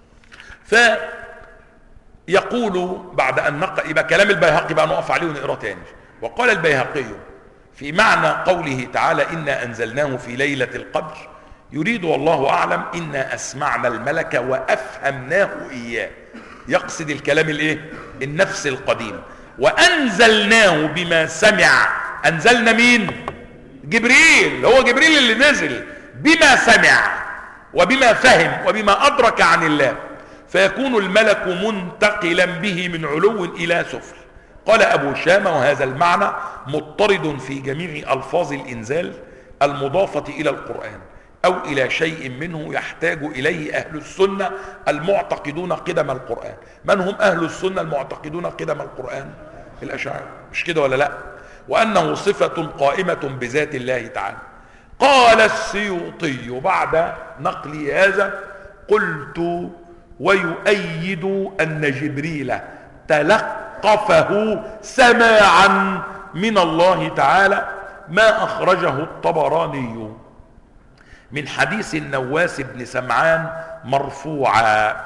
فيقول بعد ان يبقى كلام البيهقي بقى نقف عليه ونقراه تاني. وقال البيهقي في معنى قوله تعالى انا انزلناه في ليلة القدر، يريد والله اعلم انا اسمعنا الملك وافهمناه اياه، يقصد الكلام الايه؟ النفس القديم. وانزلناه بما سمع، انزلنا مين؟ جبريل، هو جبريل اللي نزل بما سمع وبما فهم وبما ادرك عن الله، فيكون الملك منتقلا به من علو الى سفل. قال ابو شامة وهذا المعنى مضطرد في جميع الفاظ الانزال المضافة الى القرآن او الى شيء منه يحتاج اليه اهل السنة المعتقدون قدم القرآن. من هم اهل السنة المعتقدون قدم القرآن؟ الاشاعرة، مش كده ولا لا؟ وانه صفة قائمة بذات الله تعالى. قال السيوطي بعد نقل هذا قلت ويؤيد ان جبريل تلقفه سماعا من الله تعالى ما اخرجه الطبراني من حديث النواس بن سمعان مرفوعا: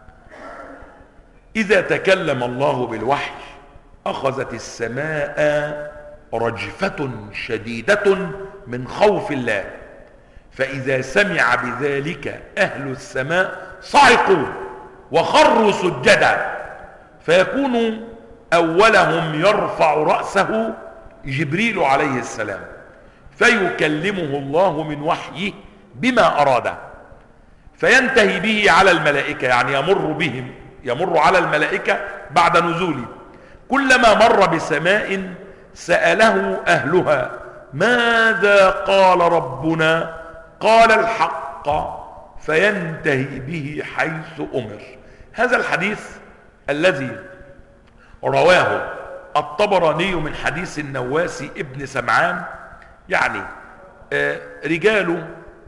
اذا تكلم الله بالوحي اخذت السماء رجفة شديدة من خوف الله، فاذا سمع بذلك اهل السماء صعقوا وخروا سجدا، فيكون اولهم يرفع رأسه جبريل عليه السلام فيكلمه الله من وحيه بما اراد، فينتهي به على الملائكة، يعني يمر على الملائكة بعد نزوله. كلما مر بسماء سأله اهلها ماذا قال ربنا؟ قال الحق، فينتهي به حيث امر. هذا الحديث الذي رواه الطبراني من حديث النواس ابن سمعان، يعني رجال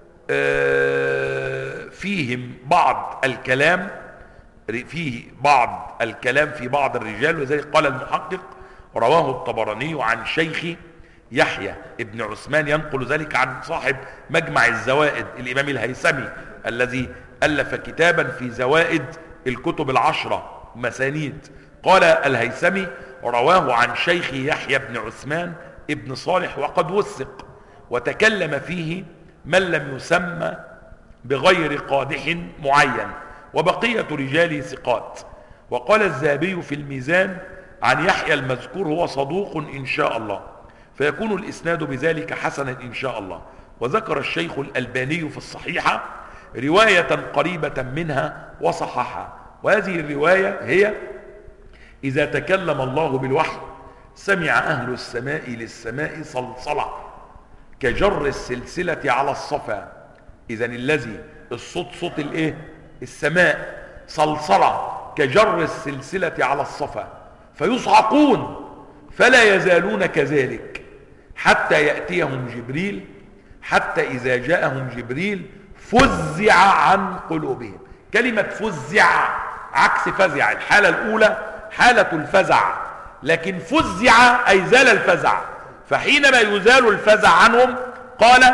فيهم بعض الكلام، في بعض الرجال، وذلك قال المحقق رواه الطبراني عن شيخ يحيى ابن عثمان، ينقل ذلك عن صاحب مجمع الزوائد الامام الهيثمي الذي الف كتابا في زوائد الكتب العشرة مسانيد. قال الهيثمي رواه عن شيخ يحيى بن عثمان ابن صالح وقد وثق، وتكلم فيه من لم يسمى بغير قادح معين، وبقية رجال ثقات. وقال الذهبي في الميزان عن يحيى المذكور هو صدوق إن شاء الله، فيكون الإسناد بذلك حسنا إن شاء الله. وذكر الشيخ الألباني في الصحيحة رواية قريبة منها وصححها، وهذه الرواية هي: إذا تكلم الله بالوحي سمع أهل السماء للسماء صلصلة كجر السلسلة على الصفا. إذن الذي الصوت صوت الايه؟ السماء، صلصلة كجر السلسلة على الصفا، فيصعقون فلا يزالون كذلك حتى يأتيهم جبريل، حتى إذا جاءهم جبريل فزع عن قلوبهم. كلمة فزع عكس فزع، الحالة الأولى حالة الفزع، لكن فزع أي زال الفزع، فحينما يزال الفزع عنهم قال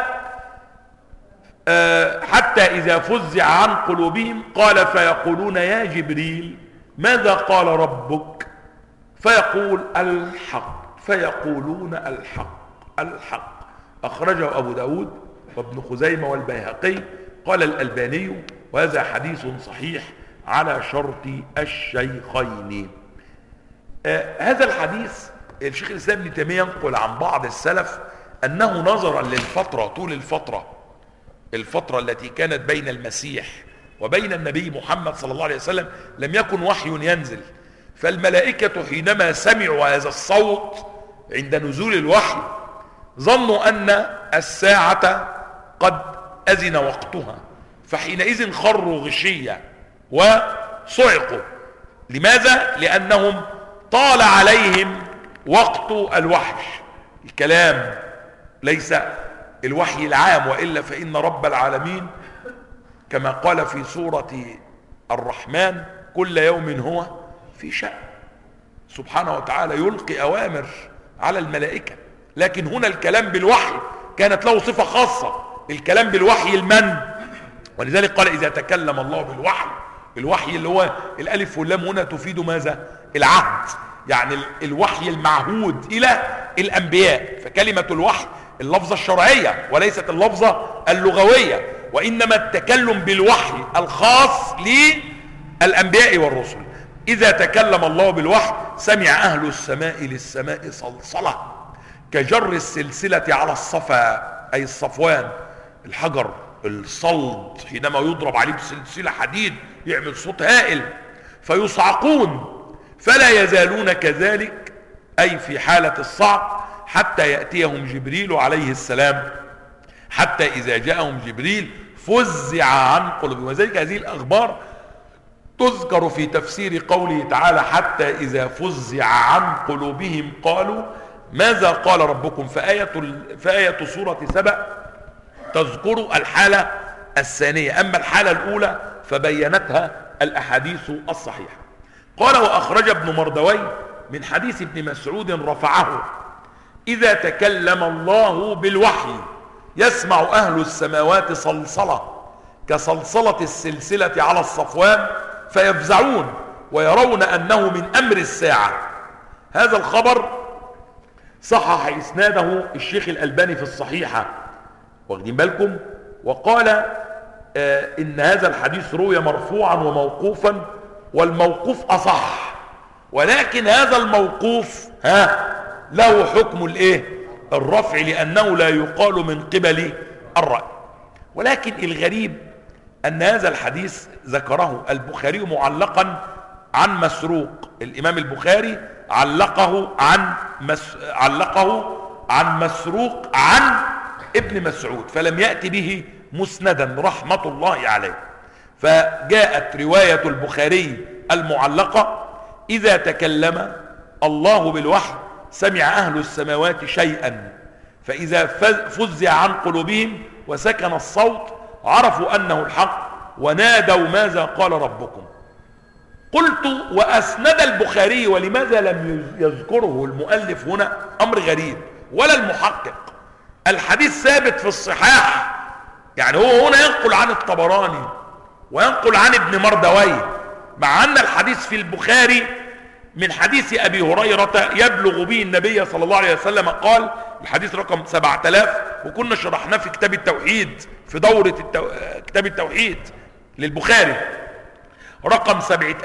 حتى إذا فزع عن قلوبهم قال فيقولون يا جبريل ماذا قال ربك؟ فيقول الحق، فيقولون الحق. أخرجه أبو داود وابن خزيمة والبيهقي. قال الألباني وهذا حديث صحيح على شرط الشيخين. هذا الحديث الشيخ الإسلام ابن تيمية ينقل عن بعض السلف أنه نظرا للفترة، طول الفترة التي كانت بين المسيح وبين النبي محمد صلى الله عليه وسلم لم يكن وحي ينزل، فالملائكة حينما سمعوا هذا الصوت عند نزول الوحي ظنوا أن الساعة قد أذن وقتها، فحينئذ خروا غشية وصعقوا. لماذا؟ لأنهم طال عليهم وقت الوحي، الكلام ليس الوحي العام، وإلا فإن رب العالمين كما قال في سورة الرحمن كل يوم هو في شأن، سبحانه وتعالى يلقي أوامر على الملائكة. لكن هنا الكلام بالوحي كانت له صفة خاصة، الكلام بالوحي المن، ولذلك قال إذا تكلم الله بالوحي، الوحي اللي هو الألف واللام هنا تفيد ماذا؟ العهد، يعني الوحي المعهود إلى الأنبياء. فكلمة الوحي اللفظة الشرعية وليست اللفظة اللغوية، وإنما التكلم بالوحي الخاص للأنبياء والرسل. إذا تكلم الله بالوحي سمع أهل السماء للسماء صلصلة كجر السلسلة على الصفا، أي الصفوان، الحجر الصلد حينما يضرب عليه بسلسلة حديد يعمل صوت هائل، فيصعقون فلا يزالون كذلك، أي في حالة الصعق، حتى يأتيهم جبريل عليه السلام، حتى إذا جاءهم جبريل فزع عن قلوبهم. وذلك هذه الأخبار تذكر في تفسير قوله تعالى حتى إذا فزع عن قلوبهم قالوا ماذا قال ربكم. فآية سورة سبأ تذكر الحالة الثانية، أما الحالة الأولى فبينتها الأحاديث الصحيحة. قال وأخرج ابن مردوي من حديث ابن مسعود رفعه إذا تكلم الله بالوحي يسمع أهل السماوات صلصلة كصلصلة السلسلة على الصفوان فيفزعون ويرون أنه من أمر الساعة. هذا الخبر صحح إسناده الشيخ الألباني في الصحيحة، واخدين بالكم، وقال إن هذا الحديث روي مرفوعا وموقوفا، والموقوف أصح، ولكن هذا الموقوف له حكم الرفع، لأنه لا يقال من قبل الرأي. ولكن الغريب أن هذا الحديث ذكره البخاري معلقا عن مسروق، الإمام البخاري علقه عن مسروق عن ابن مسعود، فلم يأتي به مسندا رحمة الله عليه. فجاءت رواية البخاري المعلقة إذا تكلم الله بالوحي سمع أهل السماوات شيئا، فإذا فزع عن قلوبهم وسكن الصوت عرفوا أنه الحق ونادوا ماذا قال ربكم. قلت وأسند البخاري، ولماذا لم يذكره المؤلف هنا؟ أمر غريب، ولا المحقق. الحديث ثابت في الصحاح، يعني هو هنا ينقل عن الطبراني وينقل عن ابن مردوي، مع أن الحديث في البخاري من حديث أبي هريرة يبلغ به النبي صلى الله عليه وسلم قال، الحديث رقم 7000، وكنا شرحناه في كتاب التوحيد في دورة كتاب التوحيد للبخاري رقم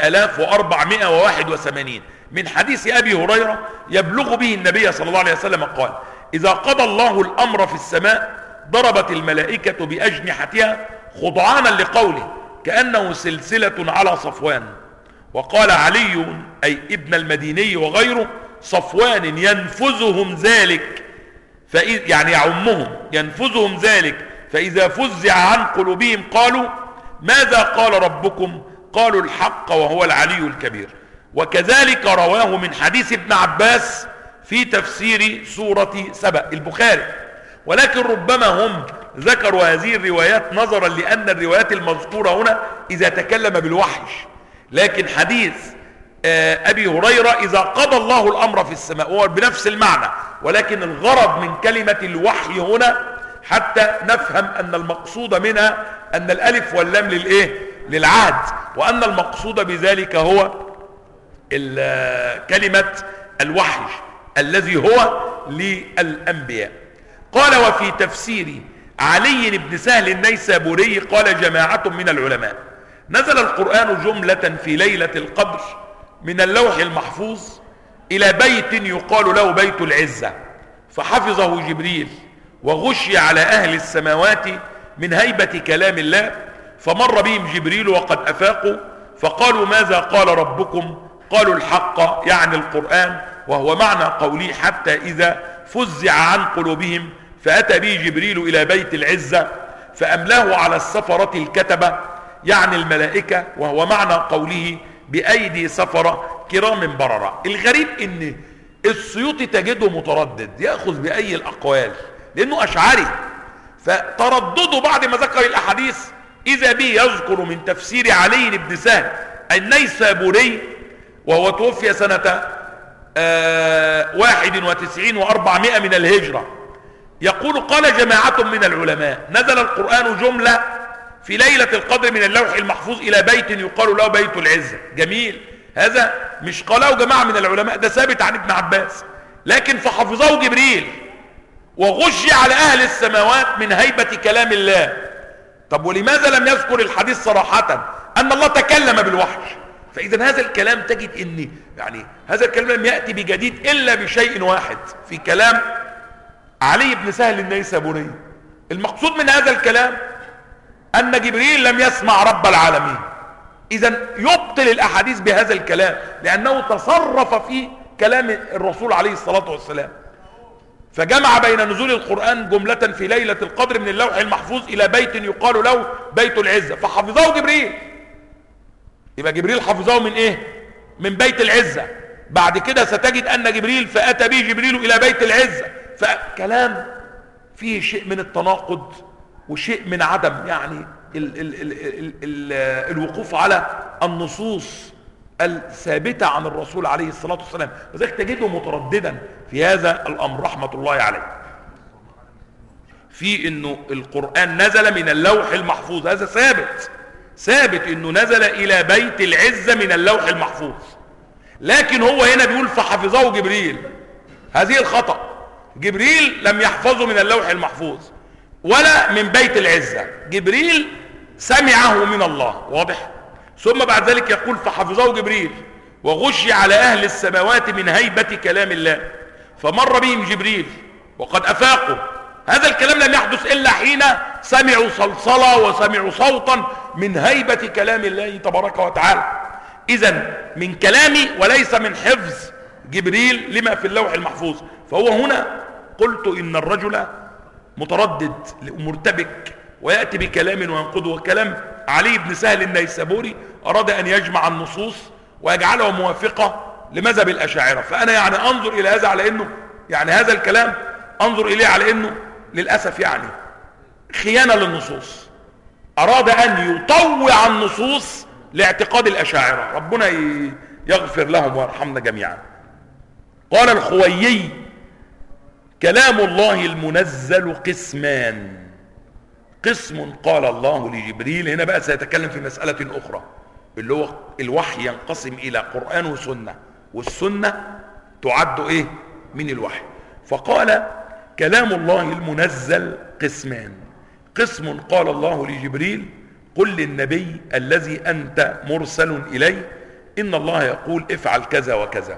7481، من حديث أبي هريرة يبلغ به النبي صلى الله عليه وسلم قال إذا قضى الله الأمر في السماء ضربت الملائكة بأجنحتها خضعانا لقوله كأنه سلسلة على صفوان. وقال علي أي ابن المديني وغيره صفوان ينفذهم ذلك، يعني يعمهم ينفذهم ذلك، فإذا فزع عن قلوبهم قالوا ماذا قال ربكم؟ قالوا الحق وهو العلي الكبير. وكذلك رواه من حديث ابن عباس في تفسير سورة سبأ البخاري، ولكن ربما هم ذكروا هذه الروايات نظرا لأن الروايات المذكورة هنا إذا تكلم بالوحي، لكن حديث أبي هريرة إذا قضى الله الأمر في السماء هو بنفس المعنى، ولكن الغرض من كلمة الوحي هنا حتى نفهم أن المقصود منها أن الألف واللام للعهد، وأن المقصود بذلك هو كلمة الوحي الذي هو للأنبياء. قال وفي تفسير علي بن سهل النيسابوري قال جماعة من العلماء نزل القرآن جملة في ليلة القدر من اللوح المحفوظ إلى بيت يقال له بيت العزة، فحفظه جبريل وغشي على أهل السماوات من هيبة كلام الله، فمر بهم جبريل وقد أفاقوا فقالوا ماذا قال ربكم؟ قالوا الحق، يعني القرآن، وهو معنى قوله حتى إذا فزع عن قلوبهم، فأتى به جبريل إلى بيت العزة فأملاه على السفرة الكتبة، يعني الملائكة، وهو معنى قوله بأيدي سفرة كرام بررة. الغريب ان السيوطي تجده متردد يأخذ بأي الأقوال لأنه أشعري، فتردده بعد ما ذكر الأحاديث إذا به يذكر من تفسير علي بن سهل النيسابوري، وهو توفي سنة 91 و400 من الهجرة، يقول قال جماعة من العلماء نزل القرآن جملة في ليلة القدر من اللوح المحفوظ إلى بيت يقال له بيت العزة. جميل، هذا مش قاله جماعة من العلماء، ده ثابت عن ابن عباس، لكن فحفظه جبريل وغشي على أهل السماوات من هيبة كلام الله. طب ولماذا لم يذكر الحديث صراحة أن الله تكلم بالوحي؟ فإذا هذا الكلام تجد أن يعني هذا الكلام لم يأتي بجديد إلا بشيء واحد في كلام علي بن سهل النيسابوري. المقصود من هذا الكلام أن جبريل لم يسمع رب العالمين، إذا يبطل الأحاديث بهذا الكلام لأنه تصرف في كلام الرسول عليه الصلاة والسلام، فجمع بين نزول القرآن جملة في ليلة القدر من اللوح المحفوظ إلى بيت يقال له بيت العزة، فحفظه جبريل. يبقى جبريل حفظه من إيه؟ من بيت العزة. بعد كده ستجد أن جبريل فأتى به جبريل إلى بيت العزة، فكلام فيه شيء من التناقض وشيء من عدم يعني الوقوف على النصوص الثابتة عن الرسول عليه الصلاة والسلام، وذلك تجده مترددا في هذا الأمر رحمة الله عليه، في انه القرآن نزل من اللوح المحفوظ، هذا ثابت انه نزل الى بيت العزة من اللوح المحفوظ، لكن هو هنا بيقول فحفظه جبريل. هذه الخطأ، جبريل لم يحفظه من اللوح المحفوظ ولا من بيت العزة، جبريل سمعه من الله، واضح؟ ثم بعد ذلك يقول فحفظه جبريل وغشي على أهل السماوات من هيبة كلام الله، فمر بهم جبريل وقد أفاقوا. هذا الكلام لم يحدث إلا حين سمعوا صلصلة وسمعوا صوتا من هيبة كلام الله تبارك وتعالى. إذن من كلامي وليس من حفظ جبريل لما في اللوح المحفوظ. فهو هنا قلت إن الرجل متردد مرتبك ويأتي بكلام وينقضه، وكلام علي بن سهل النيسابوري أراد أن يجمع النصوص ويجعله موافقة لمذهب الأشاعرة. فأنا يعني أنظر إلى هذا على أنه يعني هذا الكلام أنظر إليه على أنه للأسف يعني خيانة للنصوص، أراد أن يطوع النصوص لاعتقاد الأشاعرة، ربنا يغفر لهم ويرحمنا جميعا. قال الخويي كلام الله المنزل قسمان، قسم قال الله لجبريل، هنا بقى سيتكلم في مسألة أخرى اللي هو الوحي ينقسم إلى قرآن وسنة، والسنة تعد إيه من الوحي. فقال كلام الله المنزل قسمان، قسم قال الله لجبريل قل للنبي الذي أنت مرسل إليه إن الله يقول افعل كذا وكذا،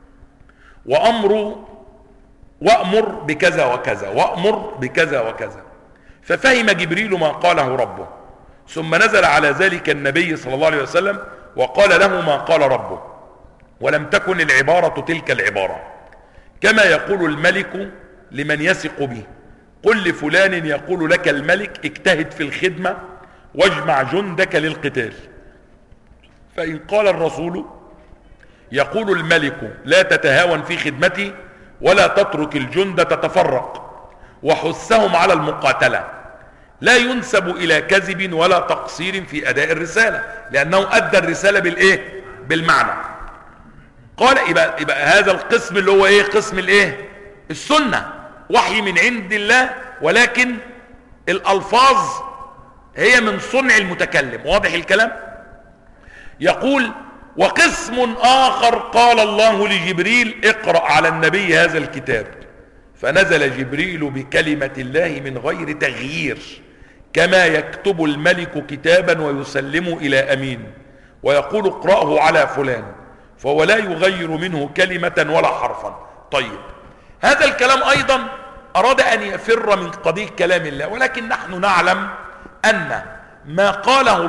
وأمر بكذا وكذا، وأمر بكذا وكذا. ففهم جبريل ما قاله ربه، ثم نزل على ذلك النبي صلى الله عليه وسلم وقال له ما قال ربه، ولم تكن العبارة تلك العبارة، كما يقول الملك لمن يثق به قل لفلان يقول لك الملك اجتهد في الخدمة واجمع جندك للقتال. فإن قال الرسول يقول الملك لا تتهاون في خدمتي ولا تترك الجند تتفرق وحثهم على المقاتلة، لا ينسب إلى كذب ولا تقصير في أداء الرسالة، لأنه أدى الرسالة بالإيه؟ بالمعنى. قال يبقى هذا القسم اللي هو إيه؟ قسم الإيه؟ السنة، وحي من عند الله، ولكن الألفاظ هي من صنع المتكلم، واضح الكلام؟ يقول وقسم آخر قال الله لجبريل اقرأ على النبي هذا الكتاب، فنزل جبريل بكلمة الله من غير تغيير، كما يكتب الملك كتابا ويسلم إلى أمين ويقول اقرأه على فلان، فهو لا يغير منه كلمة ولا حرفا. طيب هذا الكلام أيضا أراد أن يفر من قضية كلام الله، ولكن نحن نعلم أن ما قاله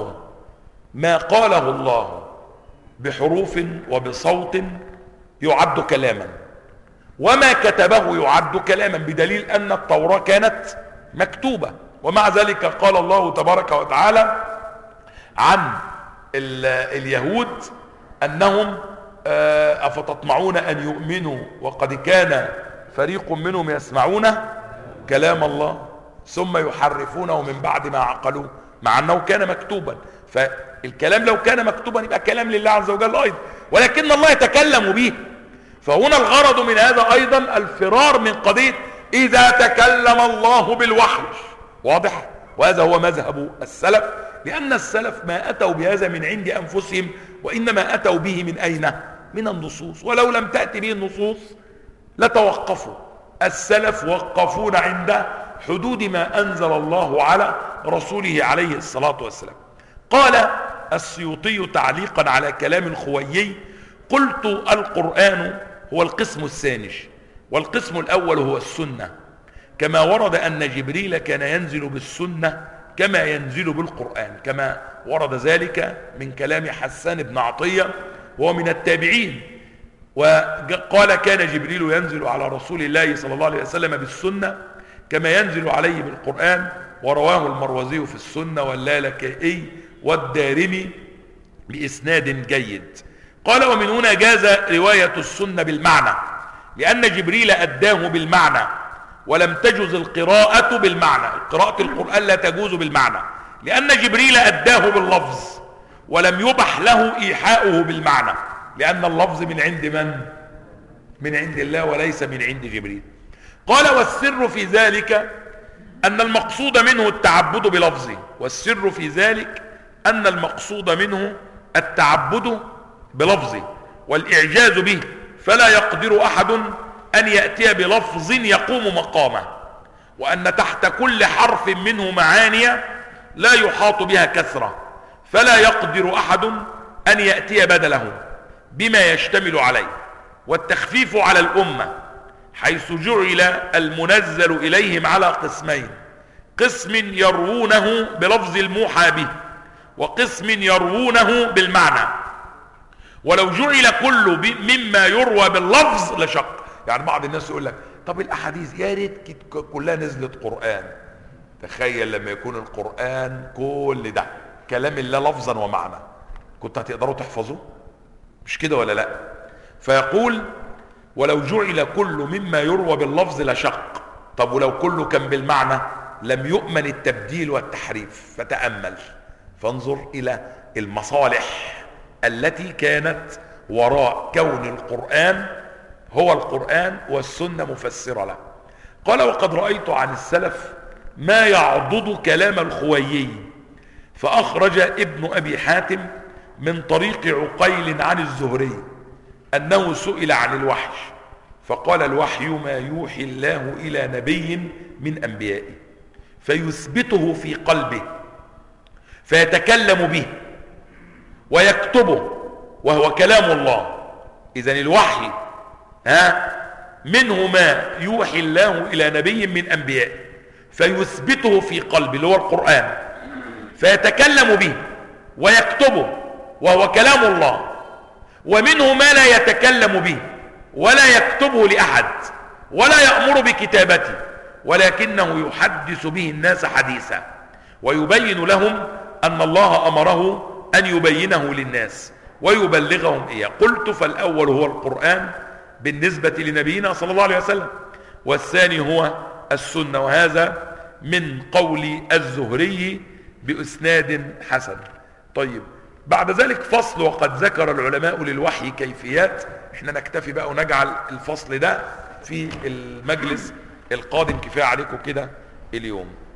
الله بحروف وبصوت يعد كلاما، وما كتبه يعد كلاما، بدليل أن التوراة كانت مكتوبة. ومع ذلك قال الله تبارك وتعالى عن اليهود أنهم أفتطمعون أن يؤمنوا وقد كان فريق منهم يسمعون كلام الله ثم يحرفونه من بعد ما عقلوه، مع أنه كان مكتوبا. فالكلام لو كان مكتوبا يبقى كلام لله عز وجل أيضا، ولكن الله يتكلم به. فهنا الغرض من هذا أيضا الفرار من قضية إذا تكلم الله بالوحي. واضح؟ وهذا هو مذهب السلف، لأن السلف ما أتوا بهذا من عند أنفسهم، وإنما أتوا به من أين؟ من النصوص. ولو لم تأتي به النصوص لتوقفوا. السلف وقفون عند حدود ما أنزل الله على رسوله عليه الصلاة والسلام. قال السيوطي تعليقا على كلام الخويي: قلت القرآن هو القسم الثاني، والقسم الأول هو السنة، كما ورد أن جبريل كان ينزل بالسنة كما ينزل بالقرآن، كما ورد ذلك من كلام حسان بن عطية وهو من التابعين. وقال كان جبريل ينزل على رسول الله صلى الله عليه وسلم بالسنة كما ينزل عليه بالقرآن، ورواه المروزي في السنة واللالكائي والدارمي بإسناد جيد. قال: ومن هنا جاز رواية السنة بالمعنى، لأن جبريل أداه بالمعنى، ولم تجوز القراءة بالمعنى. قراءة القرآن لا تجوز بالمعنى، لأن جبريل أداه باللفظ، ولم يبح له إيحاؤه بالمعنى، لأن اللفظ من عند من؟ من عند الله وليس من عند جبريل. قال: والسر في ذلك أن المقصود منه التعبد بلفظه، والسر في ذلك أن المقصود منه التعبد بلفظه والإعجاز به، فلا يقدر أحد أن يأتي بلفظ يقوم مقامه، وأن تحت كل حرف منه معاني لا يحاط بها كثرة، فلا يقدر أحد أن يأتي بدله بما يشتمل عليه. والتخفيف على الأمة حيث جعل المنزل إليهم على قسمين: قسم يروونه بلفظ الموحى به، وقسم يروونه بالمعنى. ولو جعل كل مما يروى باللفظ لشق. يعني بعض الناس يقول لك: طب الأحاديث يا ريت كلها نزلت قرآن. تخيل لما يكون القرآن كل ده كلام الله لفظا ومعنى، كنت هتقدروا تحفظوه؟ مش كده ولا لا؟ فيقول: ولو جعل كل مما يروى باللفظ لشق. طب ولو كله كان بالمعنى لم يؤمن التبديل والتحريف. فتأمل، فانظر إلى المصالح التي كانت وراء كون القرآن هو القرآن والسنة مفسرة له. قال: وقد رأيت عن السلف ما يعضد كلام الخويي، فأخرج ابن أبي حاتم من طريق عقيل عن الزهري أنه سئل عن الوحي فقال: الوحي ما يوحي الله إلى نبي من أنبيائه فيثبته في قلبه فيتكلم به ويكتبه وهو كلام الله. إذن الوحي منه ما يوحي الله إلى نبي من أنبيائه فيثبته في قلبه اللي هو القرآن، فيتكلم به ويكتبه وهو كلام الله. ومنه ما لا يتكلم به ولا يكتبه لأحد ولا يأمر بكتابته، ولكنه يحدث به الناس حديثا ويبين لهم أن الله أمره أن يبينه للناس ويبلغهم إياه. قلت: فالأول هو القرآن بالنسبة لنبينا صلى الله عليه وسلم، والثاني هو السنة، وهذا من قول الزهري بإسناد حسن. طيب، بعد ذلك فصل: وقد ذكر العلماء للوحي كيفيات. احنا نكتفي بقى ونجعل الفصل ده في المجلس القادم، كفاية عليكم كده اليوم.